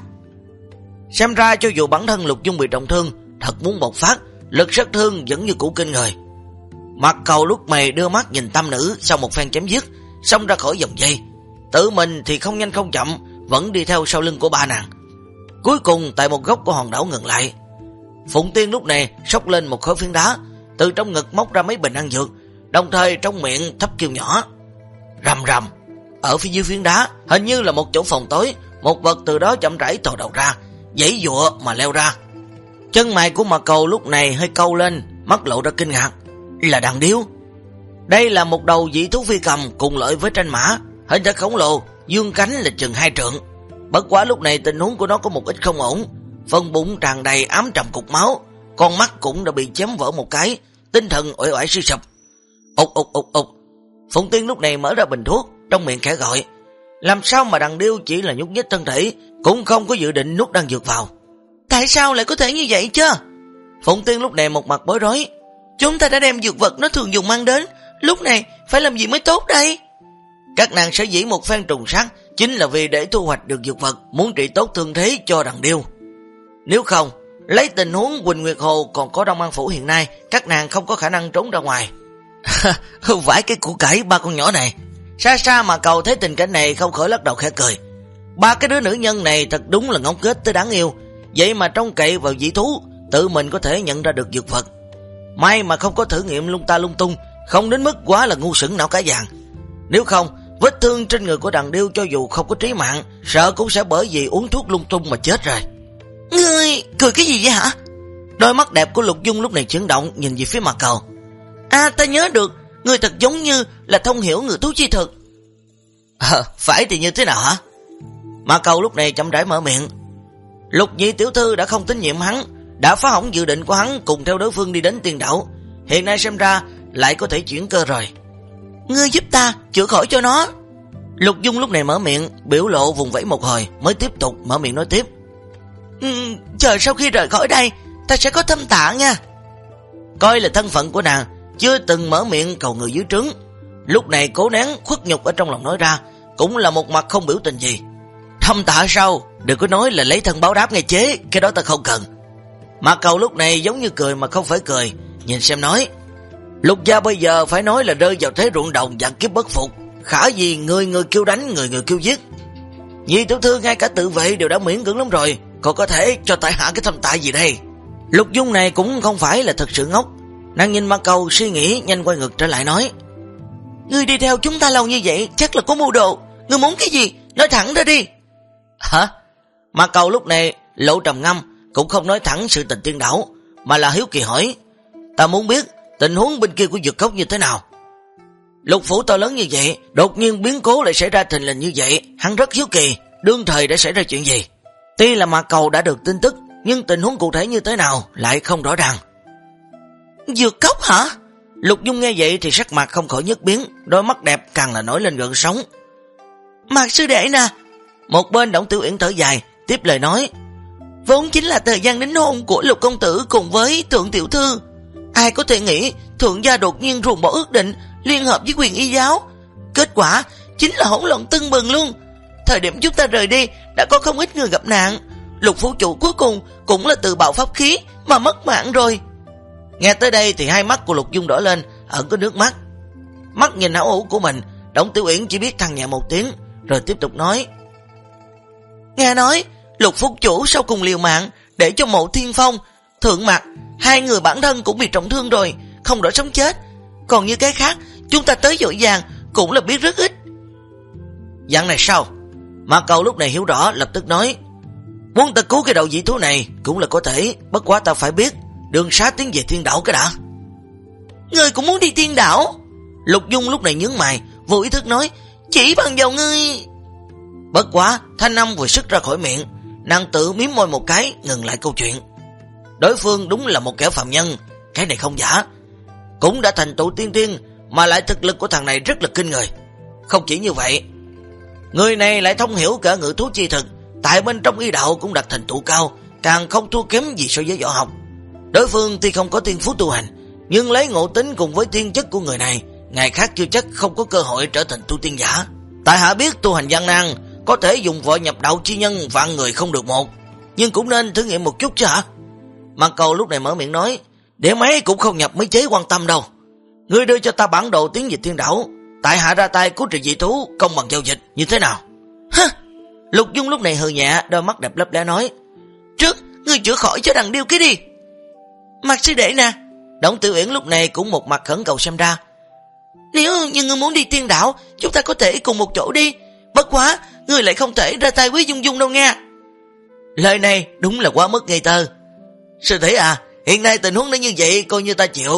Xem ra cho dù bản thân Lục Dung bị trọng thương, thật muốn bộc phát, lực sát thương vẫn như cũ kinh người. Mạc Cầu lúc mày đưa mắt nhìn tam nữ sau một phen chém giết, xông ra khỏi vòng dây, tự mình thì không nhanh không chậm vẫn đi theo sau lưng của ba nàng. Cuối cùng tại một góc của hòn đảo ngừng lại. Phụng Tiên lúc này xốc lên một khối phiến đá, từ trong ngực móc ra mấy bình ăn dược, đồng thời trong miệng thấp kêu nhỏ. Rầm rầm, ở phía dưới phiến đá hình như là một chỗ phòng tối, một vật từ đó chậm rãi thò đầu ra, giãy giụa mà leo ra. Chân mày của Mạc Cầu lúc này hơi cau lên, mắt lộ ra kinh ngạc. là đằng điêu. Đây là một đầu dị thú phi cầm cùng lợi với tranh mã, hình thể khổng lồ, dương cánh là chừng 2 trượng. Bất quá lúc này tình huống của nó có một ít không ổn, phần bụng tràn đầy ám trầm cục máu, con mắt cũng đã bị chém vỡ một cái, tinh thần uể oải suy sụp. Ục ục ục ục. Phụng Tiên lúc này mở ra bình thuốc, trong miệng khẽ gọi. Làm sao mà đằng điêu chỉ là nhúc nhích thân thể, cũng không có dự định nuốt đan dược vào. Tại sao lại có thể như vậy chứ? Phụng Tiên lúc này một mặt bối rối. Chúng ta đã đem dược vật nó thường dùng mang đến, lúc này phải làm gì mới tốt đây? Các nàng sở dĩ một phen trùng sát chính là vì để thu hoạch được dược vật, muốn trị tốt thương thế cho đằng điêu. Nếu không, lấy tình huống Quỳnh Nguyệt Hồ còn có Đông An Phủ hiện nay, các nàng không có khả năng trốn ra ngoài. Vãi cái củ cải ba con nhỏ này. Xa xa mà Cầu thấy tình cảnh này không khỏi lắc đầu khẽ cười. Ba cái đứa nữ nhân này thật đúng là ngốc nghếch tới đáng yêu, vậy mà trông cậy vào dị thú tự mình có thể nhận ra được dược vật. May mà không có thử nghiệm lung ta lung tung, không đến mức quá là ngu xuẩn não cả vàng. Nếu không, vết thương trên người của đằng điêu cho dù không có trí mạng, sợ cũng sẽ bởi vì uống thuốc lung tung mà chết rồi. Ngươi cười cái gì vậy hả? Đôi mắt đẹp của Lục Dung lúc này chuyển động nhìn về phía mặt Cầu. Ta nhớ được, ngươi thật giống như là thông hiểu người thú chi thực. Phải thì như thế nào hả? Mặt Cầu lúc này chậm rãi mở miệng. Lục Nhị tiểu thư đã không tín nhiệm hắn, đã phá hỏng dự định của hắn cùng theo đối phương đi đến Tiên Đảo, hiện nay xem ra lại có thể chuyển cơ rồi. Ngươi giúp ta chữa khỏi cho nó. Lục Dung lúc này mở miệng, biểu lộ vùng vẫy một hồi mới tiếp tục mở miệng nói tiếp. Chờ sau khi rời khỏi đây, ta sẽ có thâm tạ nha. Coi là thân phận của nàng, chưa từng mở miệng cầu người dưới trướng, lúc này cố nén khuất nhục ở trong lòng nói ra, cũng là một mặt không biểu tình gì. Thâm tạ sao? Đừng có nói là lấy thân báo đáp nghe chế, cái đó ta không cần. Mạc Cầu lúc này giống như cười mà không phải cười, nhìn xem nói. Lục gia bây giờ phải nói là rơi vào thế ruộng đồng vạn kiếp bất phục, khả gì người người kêu đánh, người người kêu giết. Nhị tiểu thư ngay cả tự vệ đều đã miễn cưỡng lắm rồi, còn có thể cho tại hạ cái thâm tạ gì đây? Lục Dung này cũng không phải là thật sự ngốc, nàng nhìn Mạc Cầu suy nghĩ nhanh quay ngược trở lại nói. Ngươi đi theo chúng ta lâu như vậy chắc là có mưu đồ, ngươi muốn cái gì? Nói thẳng ra đi. Hả? Mạc Cầu lúc này lộ trầm ngâm, cũng không nói thẳng sự tình Tiên Đảo, mà là hiếu kỳ hỏi. Ta muốn biết tình huống bên kia của Dược Cốc như thế nào. Lục phủ to lớn như vậy, đột nhiên biến cố lại xảy ra thình lình như vậy, hắn rất hiếu kỳ, đương thời đã xảy ra chuyện gì. Tuy là Mạc Cầu đã được tin tức, nhưng tình huống cụ thể như thế nào lại không rõ ràng. Dược Cốc hả? Lục Dung nghe vậy thì sắc mặt không khỏi nhất biến, đôi mắt đẹp càng là nổi lên gợn sóng. Mạc sư đệ nè. Một bên Đổng Tiểu Uyển thở dài, tiếp lời nói. Vốn chính là thời gian đính hôn của Lục công tử cùng với Thượng tiểu thư. Ai có thể nghĩ Thượng gia đột nhiên ruồng bỏ ước định, liên hợp với Quyền Y giáo. Kết quả chính là hỗn loạn tưng bừng luôn. Thời điểm chúng ta rời đi đã có không ít người gặp nạn. Lục phủ chủ cuối cùng cũng là từ bạo pháp khí mà mất mạng rồi. Nghe tới đây thì hai mắt của Lục Dung đỏ lên, ẩn có nước mắt. Mắt nhìn hảo hữu của mình, Đổng Tiểu Uyển chỉ biết than nhẹ một tiếng, rồi tiếp tục nói. Nghe nói Lục phủ chủ sau cùng liều mạng để cho Mộ Thiên Phong, Thượng Mặc, hai người bản thân cũng bị trọng thương rồi, không rõ sống chết. Còn như cái khác, chúng ta tới vội vàng cũng là biết rất ít. Dạng này sao? Mạc Cầu lúc này hiểu rõ, lập tức nói. Muốn ta cứu cái đầu dị thú này cũng là có thể, bất quá ta phải biết đường xá tiến về Thiên Đảo cái đã. Ngươi cũng muốn đi Thiên Đảo? Lục Dung lúc này nhướng mày, vô ý thức nói. Chỉ bằng vào ngươi. Bất quá thanh âm vừa xuất ra khỏi miệng, nàng tự miếm môi một cái, ngừng lại câu chuyện. Đối phương đúng là một kẻ phàm nhân, cái này không giả, cũng đã thành tựu tiên tiên, mà lại thực lực của thằng này rất là kinh người. Không chỉ như vậy, người này lại thông hiểu cả ngự thú chi thực, tại bên trong y đạo cũng đạt thành tựu cao, càng không thua kém gì so với võ học. Đối phương tuy không có tiên phú tu hành, nhưng lấy ngộ tính cùng với tiên chất của người này, ngày khác chưa chắc không có cơ hội trở thành tu tiên giả. Tại hạ biết tu hành gian nan, có thể dùng võ nhập đạo chi nhân vạn người không được một, nhưng cũng nên thử nghiệm một chút chứ hả? Mạc Cầu lúc này mở miệng nói. Để mấy cũng không nhập mấy chế quan tâm đâu. Ngươi đưa cho ta bản đồ tiến về Thiên Đảo, tại hạ ra tay cứu trị dị thú, công bằng giao dịch, như thế nào? Hả? Lục Dung lúc này hừ nhẹ, đôi mắt đẹp lấp lé nói. Trước, ngươi chữa khỏi cho đằng điêu cái đi. Mạc sư đệ nè. Đổng Tiểu Uyển lúc này cũng một mặt khẩn cầu xem ra. Nếu như ngươi muốn đi Thiên Đảo, chúng ta có thể cùng một chỗ đi. Bất quá, ngươi lại không thể ra tay với Dung Dung đâu nha. Lời này đúng là quá mức ngây thơ. Sư tỷ à, hiện nay tình huống nó như vậy coi như ta chịu,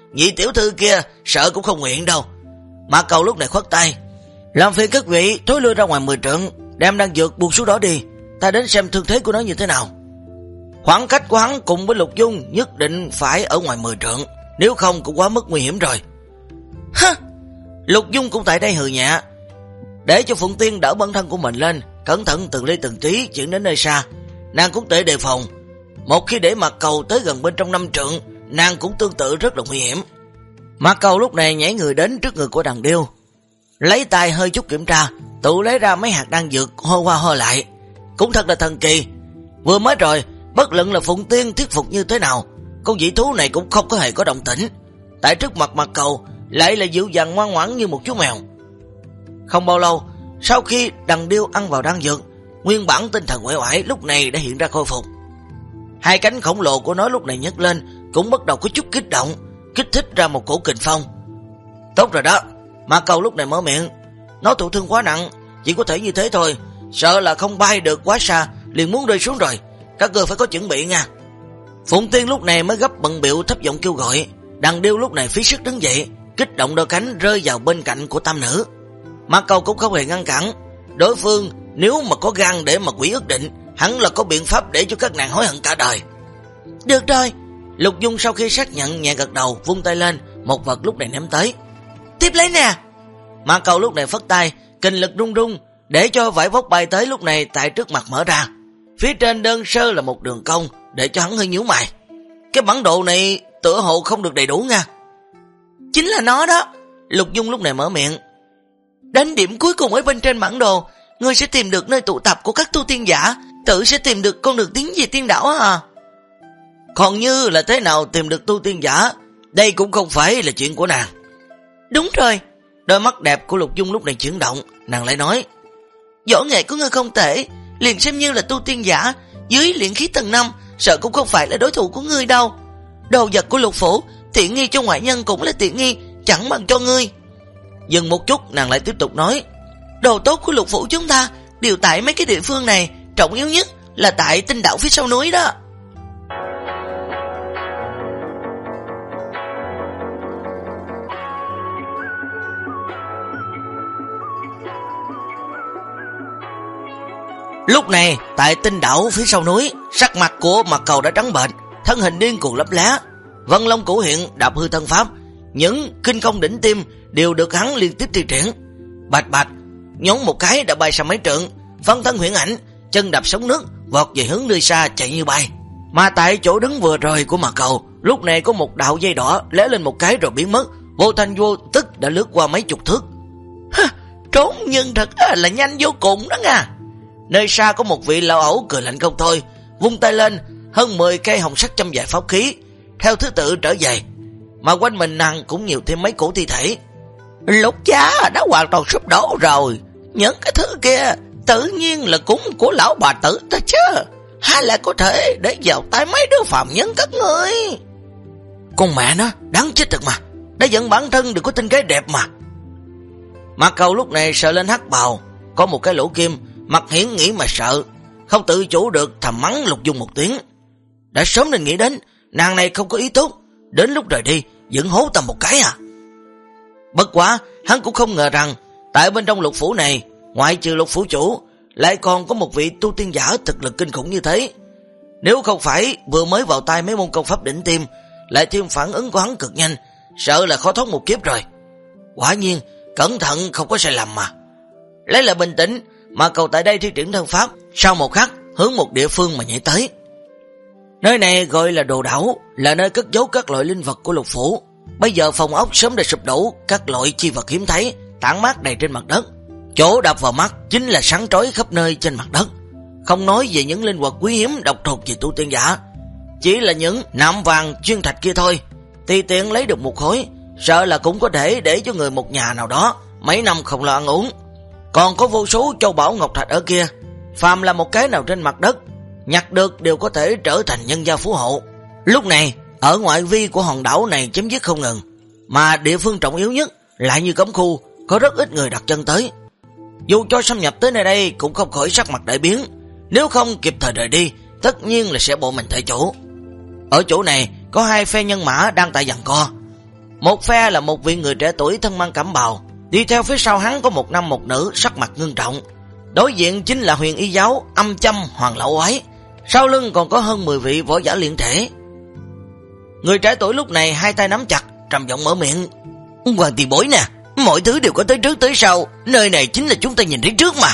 nhị tiểu thư kia sợ cũng không nguyện đâu. Mạc Cầu lúc này khoát tay. Làm phiền các vị thối lui ra ngoài 10 trượng, đem đan dược buông xuống đó đi, ta đến xem thương thế của nó như thế nào. Khoảng cách của hắn cùng với Lục Dung nhất định phải ở ngoài 10 trượng, nếu không cũng quá mức nguy hiểm rồi. Hả? Lục Dung cũng tại đây hừ nhẹ, để cho Phụng Tiên đỡ bản thân của mình lên, cẩn thận từng ly từng tí chuyển đến nơi xa. Nàng cũng tự đề phòng, một khi để Mạc Cầu tới gần bên trong 5 trượng, nàng cũng tương tự rất là nguy hiểm. Mạc Cầu lúc này nhảy người đến trước người của Đằng Điêu, lấy tay hơi chút kiểm tra, tự lấy ra mấy hạt đan dược hô qua hô lại, cũng thật là thần kỳ. Vừa mới rồi, bất luận là Phụng Tiên thuyết phục như thế nào, con dị thú này cũng không có hề có động tĩnh, tại trước mặt Mạc Cầu lại là dịu dàng ngoan ngoãn như một chú mèo. Không bao lâu, sau khi Đằng Điêu ăn vào đan dược, nguyên bản tinh thần uể oải lúc này đã hiện ra khôi phục. Hai cánh khổng lồ của nó lúc này nhấc lên, cũng bắt đầu có chút kích động, kích thích ra một cổ kình phong. Tốt rồi đó, Mạc Cầu lúc này mở miệng. Nó thụ thương quá nặng, chỉ có thể như thế thôi, sợ là không bay được quá xa, liền muốn rơi xuống rồi, các ngươi phải có chuẩn bị nha. Phụng Tiên lúc này mới gấp bận bịu thấp giọng kêu gọi. Đằng Điêu lúc này phí sức đứng dậy, kích động đôi cánh rơi vào bên cạnh của tam nữ. Mạc Cầu cũng không hề ngăn cản, đối phương nếu mà có gan để mà quỷ ước định, hắn là có biện pháp để cho các nàng hối hận cả đời. Được rồi. Lục Dung sau khi xác nhận nhẹ gật đầu, vung tay lên, một vật lúc này ném tới. Tiếp lấy nè. Mạc Cầu lúc này phất tay, kình lực rung rung, để cho vải vóc bay tới lúc này tại trước mặt mở ra. Phía trên đơn sơ là một đường cong, để cho hắn hơi nhíu mày. Cái bản đồ này tựa hồ không được đầy đủ nha. Chính là nó đó. Lục Dung lúc này mở miệng. Đến điểm cuối cùng ở bên trên bản đồ, ngươi sẽ tìm được nơi tụ tập của các tu tiên giả, tự sẽ tìm được con đường tiến về tiên đảo à. Còn như là thế nào tìm được tu tiên giả, đây cũng không phải là chuyện của nàng. Đúng rồi. Đôi mắt đẹp của Lục Dung lúc này chuyển động, nàng lại nói. Võ nghệ của ngươi không tệ, liền xem như là tu tiên giả, dưới luyện khí tầng 5, sợ cũng không phải là đối thủ của ngươi đâu. Đồ vật của Lục phủ, tiện nghi cho ngoại nhân cũng là tiện nghi, chẳng bằng cho ngươi. Dừng một chút, nàng lại tiếp tục nói. Đồ tốt của Lục phủ chúng ta đều tại mấy cái địa phương này, trọng yếu nhất là tại tinh đảo phía sau núi đó. Lúc này, tại tinh đảo phía sau núi, sắc mặt của Mạc Cầu đã trắng bệch, thân hình điên cuồng lấp lá. Vân Long Cửu Hiện đạp hư thân pháp, những kinh công đỉnh tim đều được hắn liên tiếp thi triển. Bạch bạch, nhón một cái đã bay sang mấy trượng, phân thân huyễn ảnh, chân đạp sóng nước, vọt về hướng nơi xa chạy như bay. Mà tại chỗ đứng vừa rồi của Mạc Cầu, lúc này có một đạo dây đỏ lóe lên một cái rồi biến mất, vô thanh vô tức đã lướt qua mấy chục thước. Trốn nhưng thật là nhanh vô cùng đó nha. Nơi xa có một vị lão ẩu cười lạnh không thôi, vung tay lên, hơn 10 cây hồng sắc châm dài pháp khí theo thứ tự trở về, mà quanh mình nàng cũng nhiều thêm mấy cổ thi thể. Lục gia đã hoàn toàn sụp đổ rồi, những cái thứ kia tự nhiên là cũng của lão bà tử ta chứ, hay là có thể để vào tay mấy đứa phạm nhân các ngươi. Con mẹ nó, đáng chết thật mà, đã dẫn bản thân được có tên gái đẹp mà. Mạc Cầu lúc này sợ lên hắc bào, có một cái lỗ kim, mặt hiển nghĩ mà sợ, không tự chủ được thầm mắng Lục Dung một tiếng. Đã sớm nên nghĩ đến, nàng này không có ý tốt, đến lúc rời đi, vẫn hố tầm một cái à. Bất quá, hắn cũng không ngờ rằng, tại bên trong Lục phủ này, ngoại trừ Lục phủ chủ, lại còn có một vị tu tiên giả thực lực kinh khủng như thế. Nếu không phải vừa mới vào tay mấy môn công pháp đỉnh tim, lại thêm phản ứng của hắn cực nhanh, sợ là khó thoát một kiếp rồi. Quả nhiên, cẩn thận không có sai lầm mà. Lấy lại bình tĩnh, Mạc Cầu tại đây thi triển thân pháp, sau một khắc hướng một địa phương mà nhảy tới. Nơi này gọi là Đồ Đảo, là nơi cất giấu các loại linh vật của Lục phủ. Bây giờ phòng ốc sớm đã sụp đổ, các loại chi vật hiếm thấy tản mát đầy trên mặt đất. Chỗ đập vào mắt chính là sáng trói khắp nơi trên mặt đất. Không nói về những linh vật quý hiếm độc thuộc về tu tiên giả, chỉ là những nạm vàng chuyên thạch kia thôi, tùy tiện lấy được một khối, sợ là cũng có thể để cho người một nhà nào đó mấy năm không lo ăn uống. Còn có vô số châu bảo ngọc thạch ở kia, phàm là một cái nào trên mặt đất nhặt được đều có thể trở thành nhân gia phú hộ. Lúc này ở ngoại vi của hòn đảo này chém giết không ngừng, mà địa phương trọng yếu nhất lại như cấm khu, có rất ít người đặt chân tới. Dù cho xâm nhập tới nơi đây cũng không khỏi sắc mặt đại biến, nếu không kịp thời rời đi, tất nhiên là sẽ bộ mình tại chỗ. Ở chỗ này có hai phe nhân mã đang tại giằng co, Một phe là một vị người trẻ tuổi thân mang cẩm bào, đi theo phía sau hắn có một nam một nữ sắc mặt ngưng trọng. Đối diện chính là Huyền Y giáo Âm Châm Hoàng Lão Quái, sau lưng còn có hơn 10 vị võ giả luyện thể. Người trẻ tuổi lúc này hai tay nắm chặt, trầm giọng mở miệng: "Hoàng tiền bối nè, mọi thứ đều có tới trước tới sau, nơi này chính là chúng ta nhìn thấy trước mà."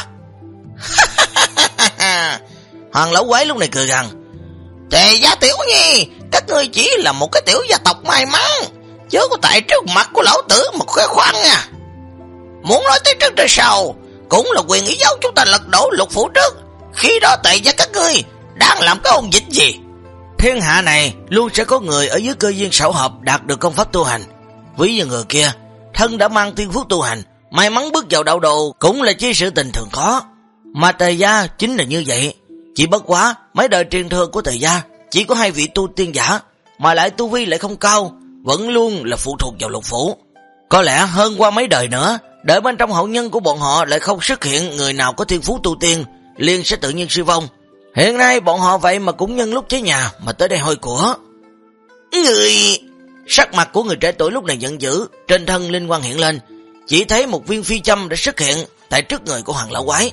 Hoàng Lão Quái lúc này cười rằng: "Tề gia tiểu nhi, các ngươi chỉ là một cái tiểu gia tộc may mắn, chớ có tại trước mặt của lão tử một cái khoan nha. Muốn nói tới trước tới sau, cũng là Huyền Y giáo chúng ta lật đổ Lục phủ trước, khi đó Tề gia các ngươi đang làm cái ôn dịch gì? Thiên hạ này luôn sẽ có người ở dưới cơ duyên xảo hợp đạt được công pháp tu hành. Ví như người kia, thân đã mang thiên phú tu hành, may mắn bước vào đạo đồ cũng là chỉ sự tình thường có. Mà Tề gia chính là như vậy. Chỉ bất quá mấy đời truyền thừa của Tề gia chỉ có 2 vị tu tiên giả, mà lại tu vi lại không cao, vẫn luôn là phụ thuộc vào Lục phủ. Có lẽ hơn qua mấy đời nữa, đợi bên trong hậu nhân của bọn họ lại không xuất hiện người nào có thiên phú tu tiên, liền sẽ tự nhiên suy vong. Hiện nay bọn họ vậy mà cũng nhân lúc cháy nhà mà tới đây hôi của. Người... Sắc mặt của người trẻ tuổi lúc này giận dữ, trên thân linh quang hiện lên, chỉ thấy một viên phi châm đã xuất hiện tại trước người của Hoàng Lão Quái.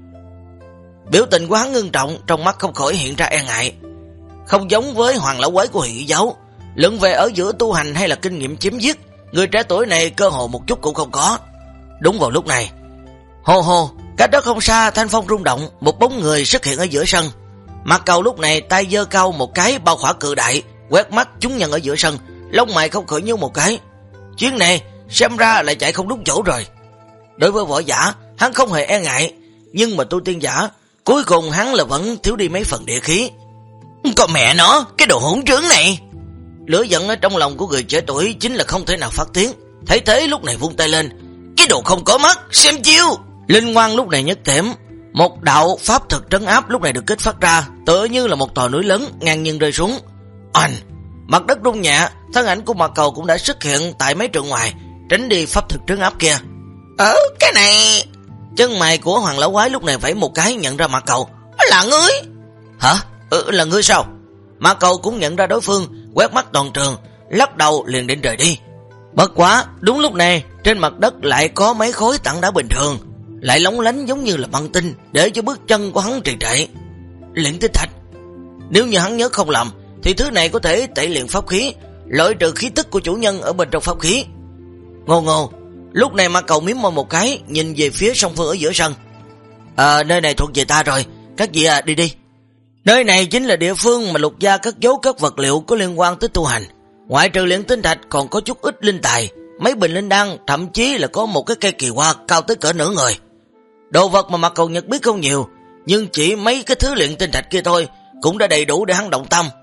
Biểu tình của hắn ngưng trọng, trong mắt không khỏi hiện ra e ngại. Không giống với Hoàng Lão Quái của Huyền Y giáo, luận về ở giữa tu hành hay là kinh nghiệm chém giết, người trẻ tuổi này cơ hồ một chút cũng không có. Đúng vào lúc này, hô hô, cách đó không xa thanh phong rung động, một bóng người xuất hiện ở giữa sân. Mặt Cầu lúc này tay giơ cao một cái bao khỏa cự đại, quét mắt chúng nhân ở giữa sân, lông mày không khỏi nhíu một cái. Chuyến này xem ra lại chạy không đúng chỗ rồi. Đối với võ giả, hắn không hề e ngại, nhưng mà tu tiên giả, cuối cùng hắn là vẫn thiếu đi mấy phần địa khí. Con mẹ nó, cái đồ hỗn trướng này! Lửa giận ở trong lòng của người trẻ tuổi chính là không thể nào phát tiếng. Thấy thế lúc này vung tay lên: "Cái đồ không có mắt, xem chiêu!" Linh quang lúc này nhất điểm, một đạo pháp thực trấn áp lúc này được kích phát ra, tựa như là một tòa núi lớn ngang nhiên rơi xuống. Oanh! Mặt đất rung nhẹ, thân ảnh của Mặt Cầu cũng đã xuất hiện tại mấy trượng ngoài, tránh đi pháp thực trấn áp kia. Cái này... Chân mày của Hoàng Lão Quái lúc này vẫy một cái nhận ra Mặt Cầu. Là ngươi? Hả? Là ngươi sao? Mặt Cầu cũng nhận ra đối phương, quét mắt toàn trường, lắc đầu liền định rời đi. Bất quá, đúng lúc này, trên mặt đất lại có mấy khối tảng đá bình thường, lại lóng lánh giống như là băng tinh, để cho bước chân của hắn trì trệ. Luyện tinh thạch. Nếu như hắn nhớ không lầm, thì thứ này có thể tẩy luyện pháp khí, loại trừ khí tức của chủ nhân ở bên trong pháp khí. Ngô ngô, lúc này Mặt Cầu miếm môi một cái, nhìn về phía song phương ở giữa sân. Nơi này thuộc về ta rồi, các vị đi đi. Nơi này chính là địa phương mà Lục gia cất giấu các vật liệu có liên quan tới tu hành. Ngoại trừ luyện tinh thạch còn có chút ít linh tài, mấy bình linh đan, thậm chí là có một cái cây kỳ hoa cao tới cỡ nửa người. Đồ vật mà Mặt Cầu Nhật biết không nhiều, nhưng chỉ mấy cái thứ luyện tinh thạch kia thôi cũng đã đầy đủ để hắn động tâm.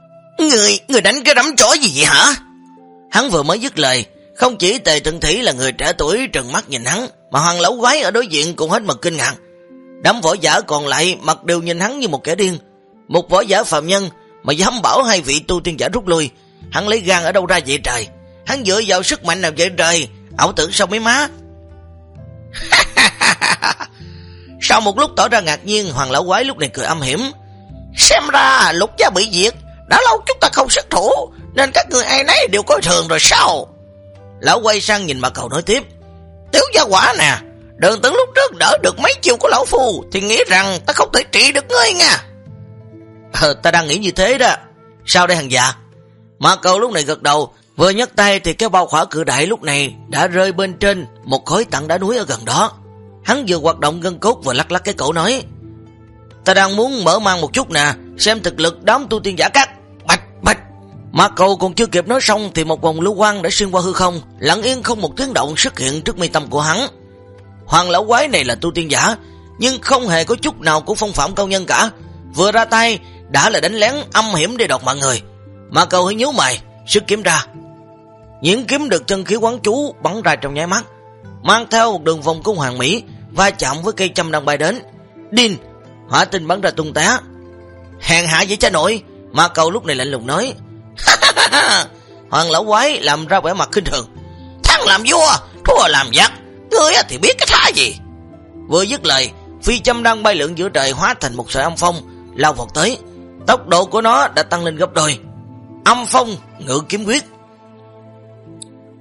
Người đánh cái đấm chó gì vậy hả? Hắn vừa mới dứt lời, không chỉ Tề Tận Thủy là người trẻ tuổi trừng mắt nhìn hắn, mà Hoàng Lão Quái ở đối diện cũng hết mực kinh ngạc. Đám võ giả còn lại mặt đều nhìn hắn như một kẻ điên. Một võ giả phạm nhân mà dám bảo 2 vị tu tiên giả rút lui, hắn lấy gan ở đâu ra vậy trời? Hắn dựa vào sức mạnh nào vậy trời? Ảo tưởng sao mấy má? Sau một lúc tỏ ra ngạc nhiên, Hoàng Lão Quái lúc này cười âm hiểm. Xem ra Lục gia bị diệt, đã lâu chúng ta không xuất thủ, nên các người ai nấy đều coi thường rồi sao? Lão quay sang nhìn Mặt Cầu nói tiếp. Tiểu gia quả nè, đừng tưởng lúc trước đỡ được mấy chiêu của lão phu thì nghĩ rằng ta không thể trị được ngươi nha. Ta đang nghĩ như thế đó. Sao đây hàng dạ? Mặt Cầu lúc này gật đầu, vừa nhấc tay thì cái bao khỏa cự đại lúc này đã rơi bên trên một khối tảng đá núi ở gần đó. Hắn vừa hoạt động gân cốt vừa lắc lắc cái cổ nói: Ta đang muốn mở mang một chút nè, xem thực lực đám tu tiên giả các. Bạch bạch. Mặt Cầu còn chưa kịp nói xong thì một vòng lưu quang đã xuyên qua hư không, lặng yên không một tiếng động xuất hiện trước mi tâm của hắn. Hoàng Lão Quái này là tu tiên giả, nhưng không hề có chút nào của phong phạm cao nhân cả, vừa ra tay đã là đánh lén âm hiểm để đột mạng người. Mặt Cầu hơi nhíu mày, sức kiếm ra. Nhuyễn kiếm được chân khí quán chú bắn ra trong nháy mắt, mang theo một đường vòng cung hoàng mỹ, va chạm với cây châm đang bay đến. Đinh, hỏa tinh bắn ra tung té. Hèn hạ vậy cha nội, Mặt Cầu lúc này lạnh lùng nói. Hoàng Lão Quái làm ra vẻ mặt khinh thường. Thắng làm vua, thua làm giặc, ngươi thì biết cái thá gì? Vừa dứt lời, phi châm đang bay lượn giữa trời hóa thành một sợi âm phong lao vọt tới. Tốc độ của nó đã tăng lên gấp đôi. Âm phong ngự kiếm quyết.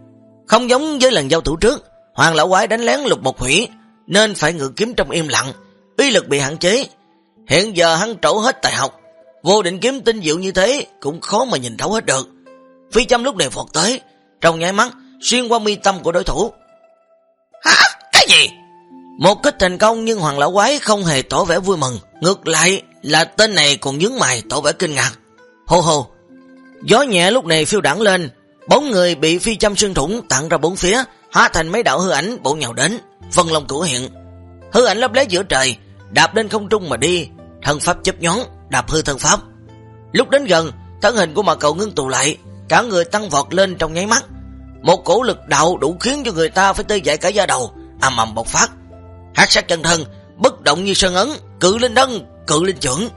Không giống với lần giao thủ trước, Hoàng lão quái đánh lén Lục Một Hủy nên phải ngự kiếm trong im lặng, uy lực bị hạn chế. Hiện giờ hắn trổ hết tài học, vô định kiếm tinh diệu như thế cũng khó mà nhìn thấu hết được. Phi châm lúc này vọt tới, trong nháy mắt xuyên qua mi tâm của đối thủ. Hả? Cái gì? Một kích thành công, nhưng Hoàng lão quái không hề tỏ vẻ vui mừng, ngược lại là tên này còn nhướng mày tỏ vẻ kinh ngạc. Hô hô, gió nhẹ lúc này phiêu đãng lên, bóng người bị phi châm xuyên thủng tản ra bốn phía, hóa thành mấy đạo hư ảnh bổ nhào đến. Vân Long Cửu hiện, hư ảnh lấp lé giữa trời, đạp lên không trung mà đi, thân pháp chớp nhón, đạp hư thân pháp. Lúc đến gần, thân hình của Mạc Cầu ngưng tụ lại, cả người tăng vọt lên trong nháy mắt. Một cổ lực đạo đủ khiến cho người ta phải tê dại cả da đầu, ầm ầm bộc phát. Hắc sát chân thân bất động như sơn ấn, cự lên đất, cự lên chưởng.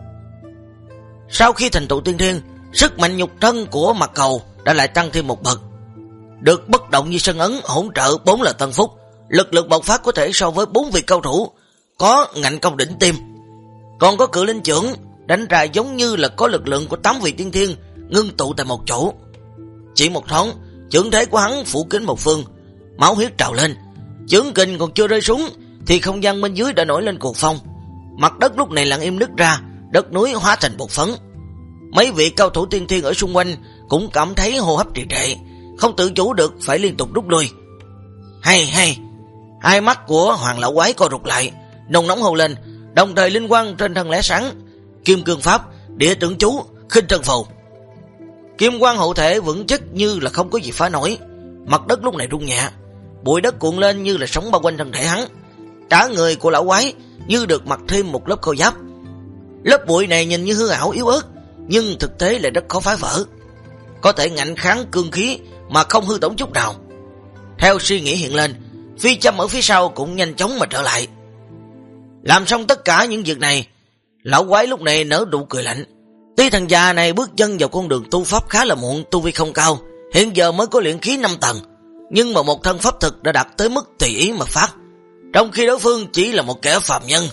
Sau khi thành tựu tiên thiên, sức mạnh nhục thân của Mạc Cầu đã lại tăng thêm một bậc. Được bất động như sơn ấn hỗ trợ 4 lần tân phúc, lực lượng bộc phát có thể so với 4 vị cao thủ có ngạnh công đỉnh tim. Còn có cự linh chưởng đánh ra giống như là có lực lượng của 8 vị tiên thiên ngưng tụ tại một chỗ. Chỉ một thoáng, chưởng thế của hắn phủ kín một phương, máu huyết trào lên. Chưởng kình còn chưa rơi xuống thì không gian bên dưới đã nổi lên cuồng phong. Mặt đất lúc này lặng im nứt ra, đất núi hóa thành bột phấn. Mấy vị cao thủ tiên thiên ở xung quanh cũng cảm thấy hô hấp trì trệ, không tự chủ được phải liên tục rút lui. Hay, hai mắt của Hoàng lão quái co rụt lại, nồng nóng hô lên, đồng thời linh quang trên thân lóe sáng. Kim cương pháp, địa tượng chú, khinh trần phù. Kim quang hộ thể vững chắc như là không có gì phá nổi. Mặt đất lúc này rung nhẹ, bụi đất cuộn lên như là sóng bao quanh thân thể hắn. Cả người của lão quái như được mặc thêm một lớp khôi giáp. Lớp bụi này nhìn như hư ảo yếu ớt, nhưng thực tế lại rất khó phá vỡ, có thể ngạnh kháng cương khí mà không hư tổn chút nào. Theo suy nghĩ hiện lên, phi châm ở phía sau cũng nhanh chóng mà trở lại. Làm xong tất cả những việc này, lão quái lúc này nở nụ cười lạnh. Tuy thằng già này bước chân vào con đường tu pháp khá là muộn, tu vi không cao, hiện giờ mới có luyện khí 5 tầng, nhưng mà một thân pháp thực đã đạt tới mức tùy ý mà phát, trong khi đối phương chỉ là một kẻ phàm nhân.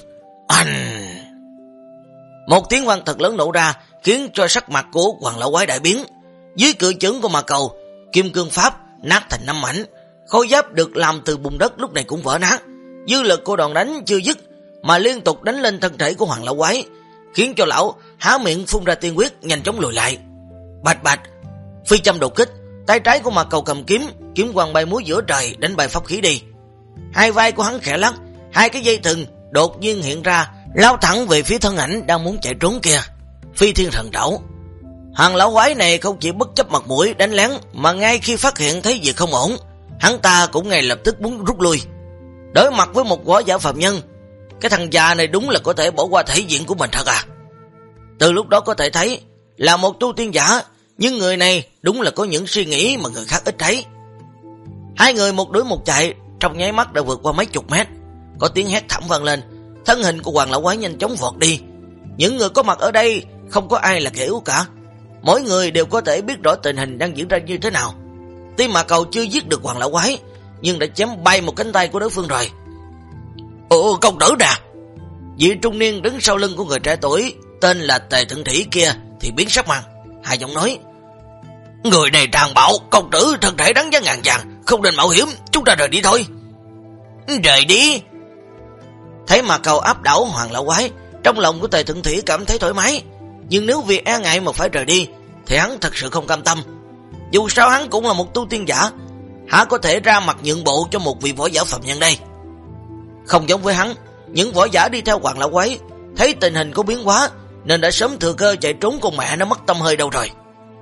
Một tiếng vang thật lớn nổ ra, khiến cho sắc mặt của Hoàng lão quái đại biến. Dưới cự chưởng của Mạc Cầu, kim cương pháp nát thành 5 mảnh, khôi giáp được làm từ bùn đất lúc này cũng vỡ nát. Dư lực của đòn đánh chưa dứt mà liên tục đánh lên thân thể của Hoàng lão quái, khiến cho lão há miệng phun ra tiên huyết, nhanh chóng lùi lại. Bạch bạch, phi châm đột kích, tay trái của Mạc Cầu cầm kiếm, kiếm quang bay múa giữa trời, đánh bay pháp khí đi. Hai vai của hắn khẽ lắc, hai cái dây thừng đột nhiên hiện ra, lao thẳng về phía thân ảnh đang muốn chạy trốn kia. Phi thiên thần trảo. Hoàng lão quái này không chỉ bất chấp mặt mũi đánh lén, mà ngay khi phát hiện thấy việc không ổn, hắn ta cũng ngay lập tức muốn rút lui. Đối mặt với một võ giả phạm nhân, cái thằng già này đúng là có thể bỏ qua thể diện của mình thật à. Từ lúc đó có thể thấy là một tu tiên giả, nhưng người này đúng là có những suy nghĩ mà người khác ít thấy. Hai người một đuổi một chạy, trong nháy mắt đã vượt qua mấy chục mét. Có tiếng hét thảm vang lên, thân hình của Hoàng lão quái nhanh chóng vọt đi. Những người có mặt ở đây không có ai là kẻ yếu cả, mỗi người đều có thể biết rõ tình hình đang diễn ra như thế nào. Tuy Mạc Cầu chưa giết được Hoàng lão quái, nhưng đã chém bay một cánh tay của đối phương rồi. Ồ, công tử nè! Vị trung niên đứng sau lưng của người trẻ tuổi tên là Tề Thượng Thủy kia thì biến sắc mặt, hai giọng nói: người này tàn bạo, công tử thân thể đáng giá ngàn vàng, không nên mạo hiểm, chúng ta rời đi thôi. Rời đi? Thấy Mạc Cầu áp đảo Hoàng lão quái, trong lòng của Tề Thượng Thủy cảm thấy thoải mái, nhưng nếu vì e ngại mà phải rời đi thì hắn thật sự không cam tâm. Dù sao hắn cũng là một tu tiên giả, há có thể ra mặt nhượng bộ cho một vị võ giả phạm nhân đây. Không giống với hắn, những võ giả đi theo Hoàng lão quái thấy tình hình có biến hóa nên đã sớm thừa cơ chạy trốn, con mẹ nó mất tâm hơi đâu rồi.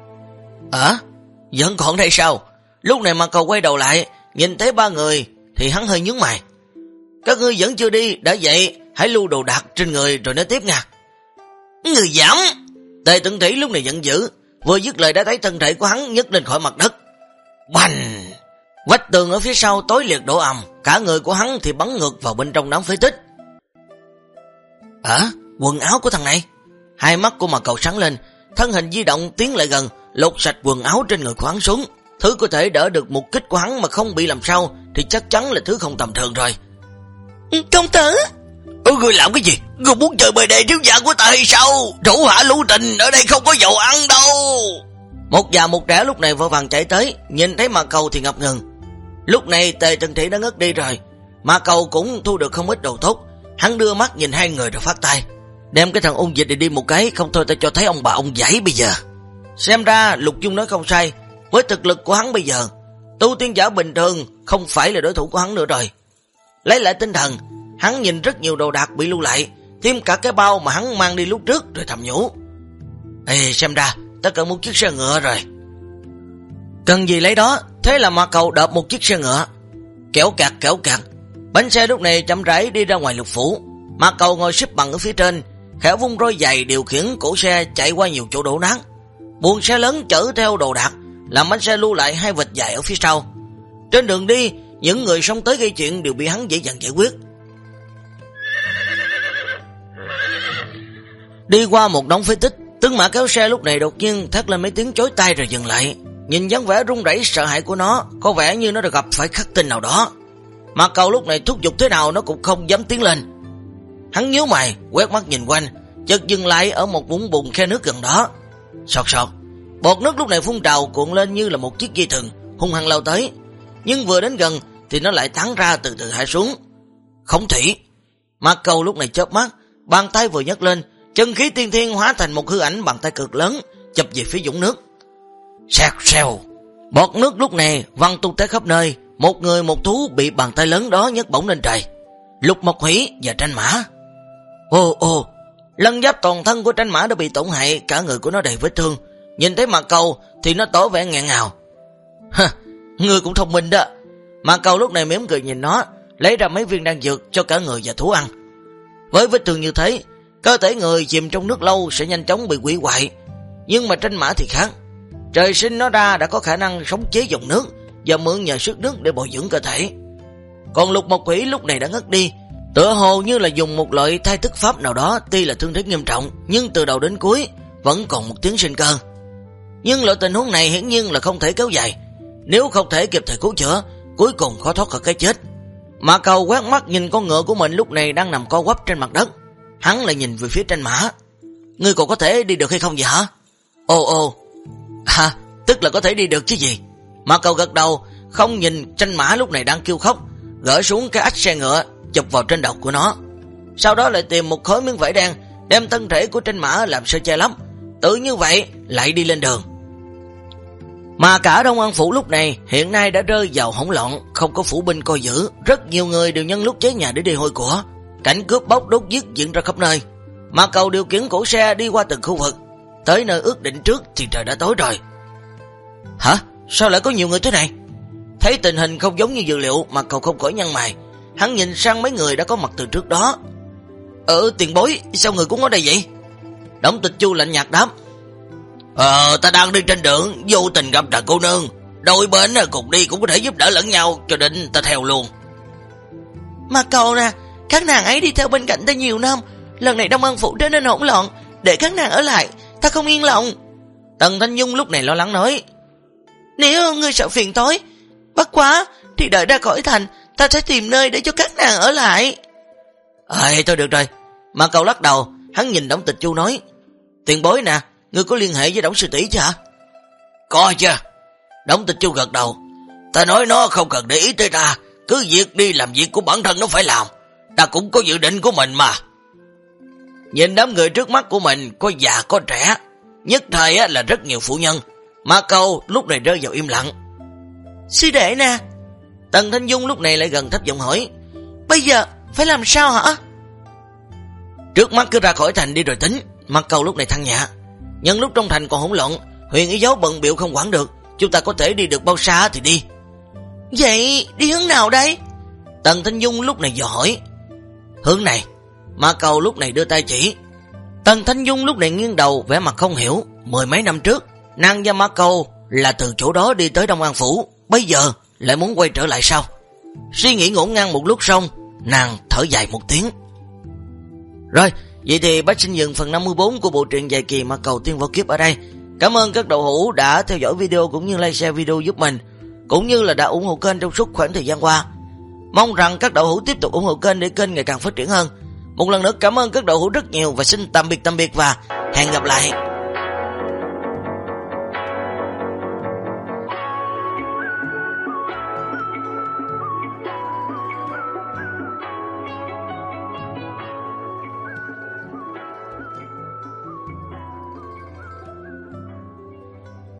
Vẫn còn đây sao? Lúc này Mạc Cầu quay đầu lại, nhìn thấy ba người thì hắn hơi nhướng mày. Các ngươi vẫn chưa đi, đã vậy hãy lưu đồ đạc trên người rồi nói tiếp nha. Người dám! Tề Thượng Thủy lúc này giận dữ, vừa dứt lời đã thấy thân thể của hắn nhấc lên khỏi mặt đất. Bành! Vách tường ở phía sau tối liệt đổ ầm, cả người của hắn thì bắn ngược vào bên trong đám phế tích. Quần áo của thằng này. Hai mắt của Mạc Cầu sáng lên, thân hình di động tiến lại gần, lột sạch quần áo trên người của hắn xuống. Thứ có thể đỡ được một kích của hắn mà không bị làm sao thì chắc chắn là thứ không tầm thường rồi. Công tử! Ngươi làm cái gì? Ngươi muốn chơi bề đề thiếu gia của ta hay sao? Thủ hạ lưu tình ở đây không có dầu ăn đâu. Một già một trẻ lúc này vội vàng chạy tới, nhìn thấy Ma Cầu thì ngập ngừng. Lúc này Tề Trần Thị đã ngất đi rồi, Ma Cầu cũng thu được không ít đồ tốt. Hắn đưa mắt nhìn hai người rồi phát tay, đem cái thằng ôn dịch này đi một cái, không thôi ta cho thấy ông bà ông giải bây giờ. Xem ra Lục Dung nói không sai, với thực lực của hắn bây giờ, tu tiên giả bình thường không phải là đối thủ của hắn nữa rồi. Lấy lại tinh thần, hắn nhìn rất nhiều đồ đạc bị lưu lại, thêm cả cái bao mà hắn mang đi lúc trước, rồi thầm nhủ: Ê, xem ra ta cần một chiếc xe ngựa rồi. Cần gì lấy đó. Thế là Ma Cầu đợp một chiếc xe ngựa. Kéo cạc, bánh xe lúc này chậm rãi đi ra ngoài lục phủ. Ma Cầu ngồi xếp bằng ở phía trên, khẽ vung roi giày điều khiển cổ xe chạy qua nhiều chỗ đổ nát. Buồng xe lớn chở theo đồ đạc, làm bánh xe lưu lại hai vệt dài ở phía sau. Trên đường đi, những người sống tới gây chuyện đều bị hắn dễ dàng giải quyết. Đi qua một đống phế tích, Tướng Mã kéo xe lúc này đột nhiên thét lên mấy tiếng chói tai rồi dừng lại. Nhìn dáng vẻ run rẩy sợ hãi của nó, có vẻ như nó đã gặp phải khắc tinh nào đó. Ma Cầu lúc này thúc giục thế nào nó cũng không dám tiến lên. Hắn nhíu mày, quét mắt nhìn quanh, chợt dừng lại ở một vũng bùn khe nước gần đó. Sọt, bọt nước lúc này phun trào cuộn lên như là một chiếc dây thừng, hung hăng lao tới. Nhưng vừa đến gần thì nó lại tán ra từ từ hạ xuống. Khống thủy. Ma Cầu lúc này chớp mắt, bàn tay vừa nhấc lên, chân khí tiên thiên hóa thành một hư ảnh bàn tay cực lớn, chụp về phía vũng nước. Xèo. Bọt nước lúc này văng tung té khắp nơi, một người một thú bị bàn tay lớn đó nhấc bổng lên trời. Lục Mộc Hủy và Tranh Mã. Ồ, lân giáp toàn thân của Tranh Mã đã bị tổn hại, cả người của nó đầy vết thương. Nhìn thấy Ma Cầu thì nó tỏ vẻ nghẹn ngào. Ngươi cũng thông minh đó. Ma Cầu lúc này mỉm cười nhìn nó, lấy ra mấy viên đan dược cho cả người và thú ăn. Với vết thương như thế, cơ thể người chìm trong nước lâu sẽ nhanh chóng bị hủy hoại. Nhưng mà Tranh Mã thì khác. Trời sinh nó ra đã có khả năng sống chế dòng nước và mượn nhờ sức nước để bồi dưỡng cơ thể. Còn Lục Mộc Hủy lúc này đã ngất đi, tựa hồ như là dùng một loại thai tức pháp nào đó, tuy là thương thế nghiêm trọng nhưng từ đầu đến cuối vẫn còn một tiếng sinh cơ. Nhưng loại tình huống này hiển nhiên là không thể kéo dài, nếu không thể kịp thời cứu chữa, cuối cùng khó thoát khỏi cái chết. Ma Cầu quét mắt nhìn con ngựa của mình lúc này đang nằm co quắp trên mặt đất. Hắn lại nhìn về phía Tranh Mã. Ngươi còn có thể đi được hay không vậy hả? Ồ, tức là có thể đi được chứ gì. Ma Cầu gật đầu, không nhìn Tranh Mã lúc này đang kêu khóc, gỡ xuống cái ách xe ngựa, chụp vào trên đầu của nó. Sau đó lại tìm một khối miếng vải đen, đem thân thể của Tranh Mã làm sơ che lấp, tự như vậy lại đi lên đường. Mà cả Đông An Phủ lúc này hiện nay đã rơi vào hỗn loạn, không có phủ binh coi giữ, rất nhiều người đều nhân lúc cháy nhà để đi hôi của. Cảnh cướp bóc đốt giết diễn ra khắp nơi. Ma Cầu điều khiển cổ xe đi qua từng khu vực, tới nơi ước định trước thì trời đã tối rồi. Hả? Sao lại có nhiều người thế này? Thấy tình hình không giống như dự liệu, Ma Cầu không khỏi nhăn mày. Hắn nhìn sang mấy người đã có mặt từ trước đó. Tiền bối, sao người cũng ở đây vậy? Đổng Tịch Chu lạnh nhạt đáp. Ta đang đi trên đường, vô tình gặp Trần cô nương, đôi bên cùng đi cũng có thể giúp đỡ lẫn nhau, cho nên ta theo luôn. Ma Cầu nè, các nàng ấy đi theo bên cạnh ta nhiều năm, lần này Đông An Phủ trở nên hỗn loạn, để các nàng ở lại, ta không yên lòng. Tần Thanh Dung lúc này lo lắng nói. Nếu ngươi sợ phiền toái, bất quá thì đợi ra khỏi thành, ta sẽ tìm nơi để cho các nàng ở lại. Thôi được rồi. Ma Cầu lắc đầu, hắn nhìn Đổng Tịch Chu nói. Tiền bối nè, ngươi có liên hệ với Đổng sư tỷ chứ hả? Có chứ. Đổng Tịch Chu gật đầu. Ta nói nó không cần để ý tới ta, cứ việc đi làm việc của bản thân nó phải làm, ta cũng có dự định của mình mà. Nhìn đám người trước mắt của mình, có già có trẻ, nhất thời là rất nhiều phụ nhân. Ma Cầu lúc này rơi vào im lặng. Sư đệ nè. Tần Thanh Dung lúc này lại gần thấp giọng hỏi. Bây giờ phải làm sao hả? Trước mắt cứ ra khỏi thành đi rồi tính. Ma Cầu lúc này than nhẹ. Nhân lúc trong thành còn hỗn loạn, Huyền Ý Giáo bận bịu không quản được, chúng ta có thể đi được bao xa thì đi. Vậy đi hướng nào đây? Tần Thanh Dung lúc này dò hỏi. Hướng này. Ma Cầu lúc này đưa tay chỉ. Tần Thanh Dung lúc này nghiêng đầu vẻ mặt không hiểu. Mười mấy năm trước, nàng và Ma Cầu là từ chỗ đó đi tới Đông An Phủ, bây giờ lại muốn quay trở lại sao? Suy nghĩ ngổn ngang một lúc xong, nàng thở dài một tiếng. Rồi, vậy thì bác xin dừng phần 54 của bộ truyện dài kỳ Ma Cầu Tiên Võ Kiếp ở đây. Cảm ơn các đầu hữu đã theo dõi video cũng như like share video giúp mình, cũng như là đã ủng hộ kênh trong suốt khoảng thời gian qua. Mong rằng các đầu hữu tiếp tục ủng hộ kênh để kênh ngày càng phát triển hơn. Một lần nữa cảm ơn các đầu hữu rất nhiều và xin tạm biệt và hẹn gặp lại.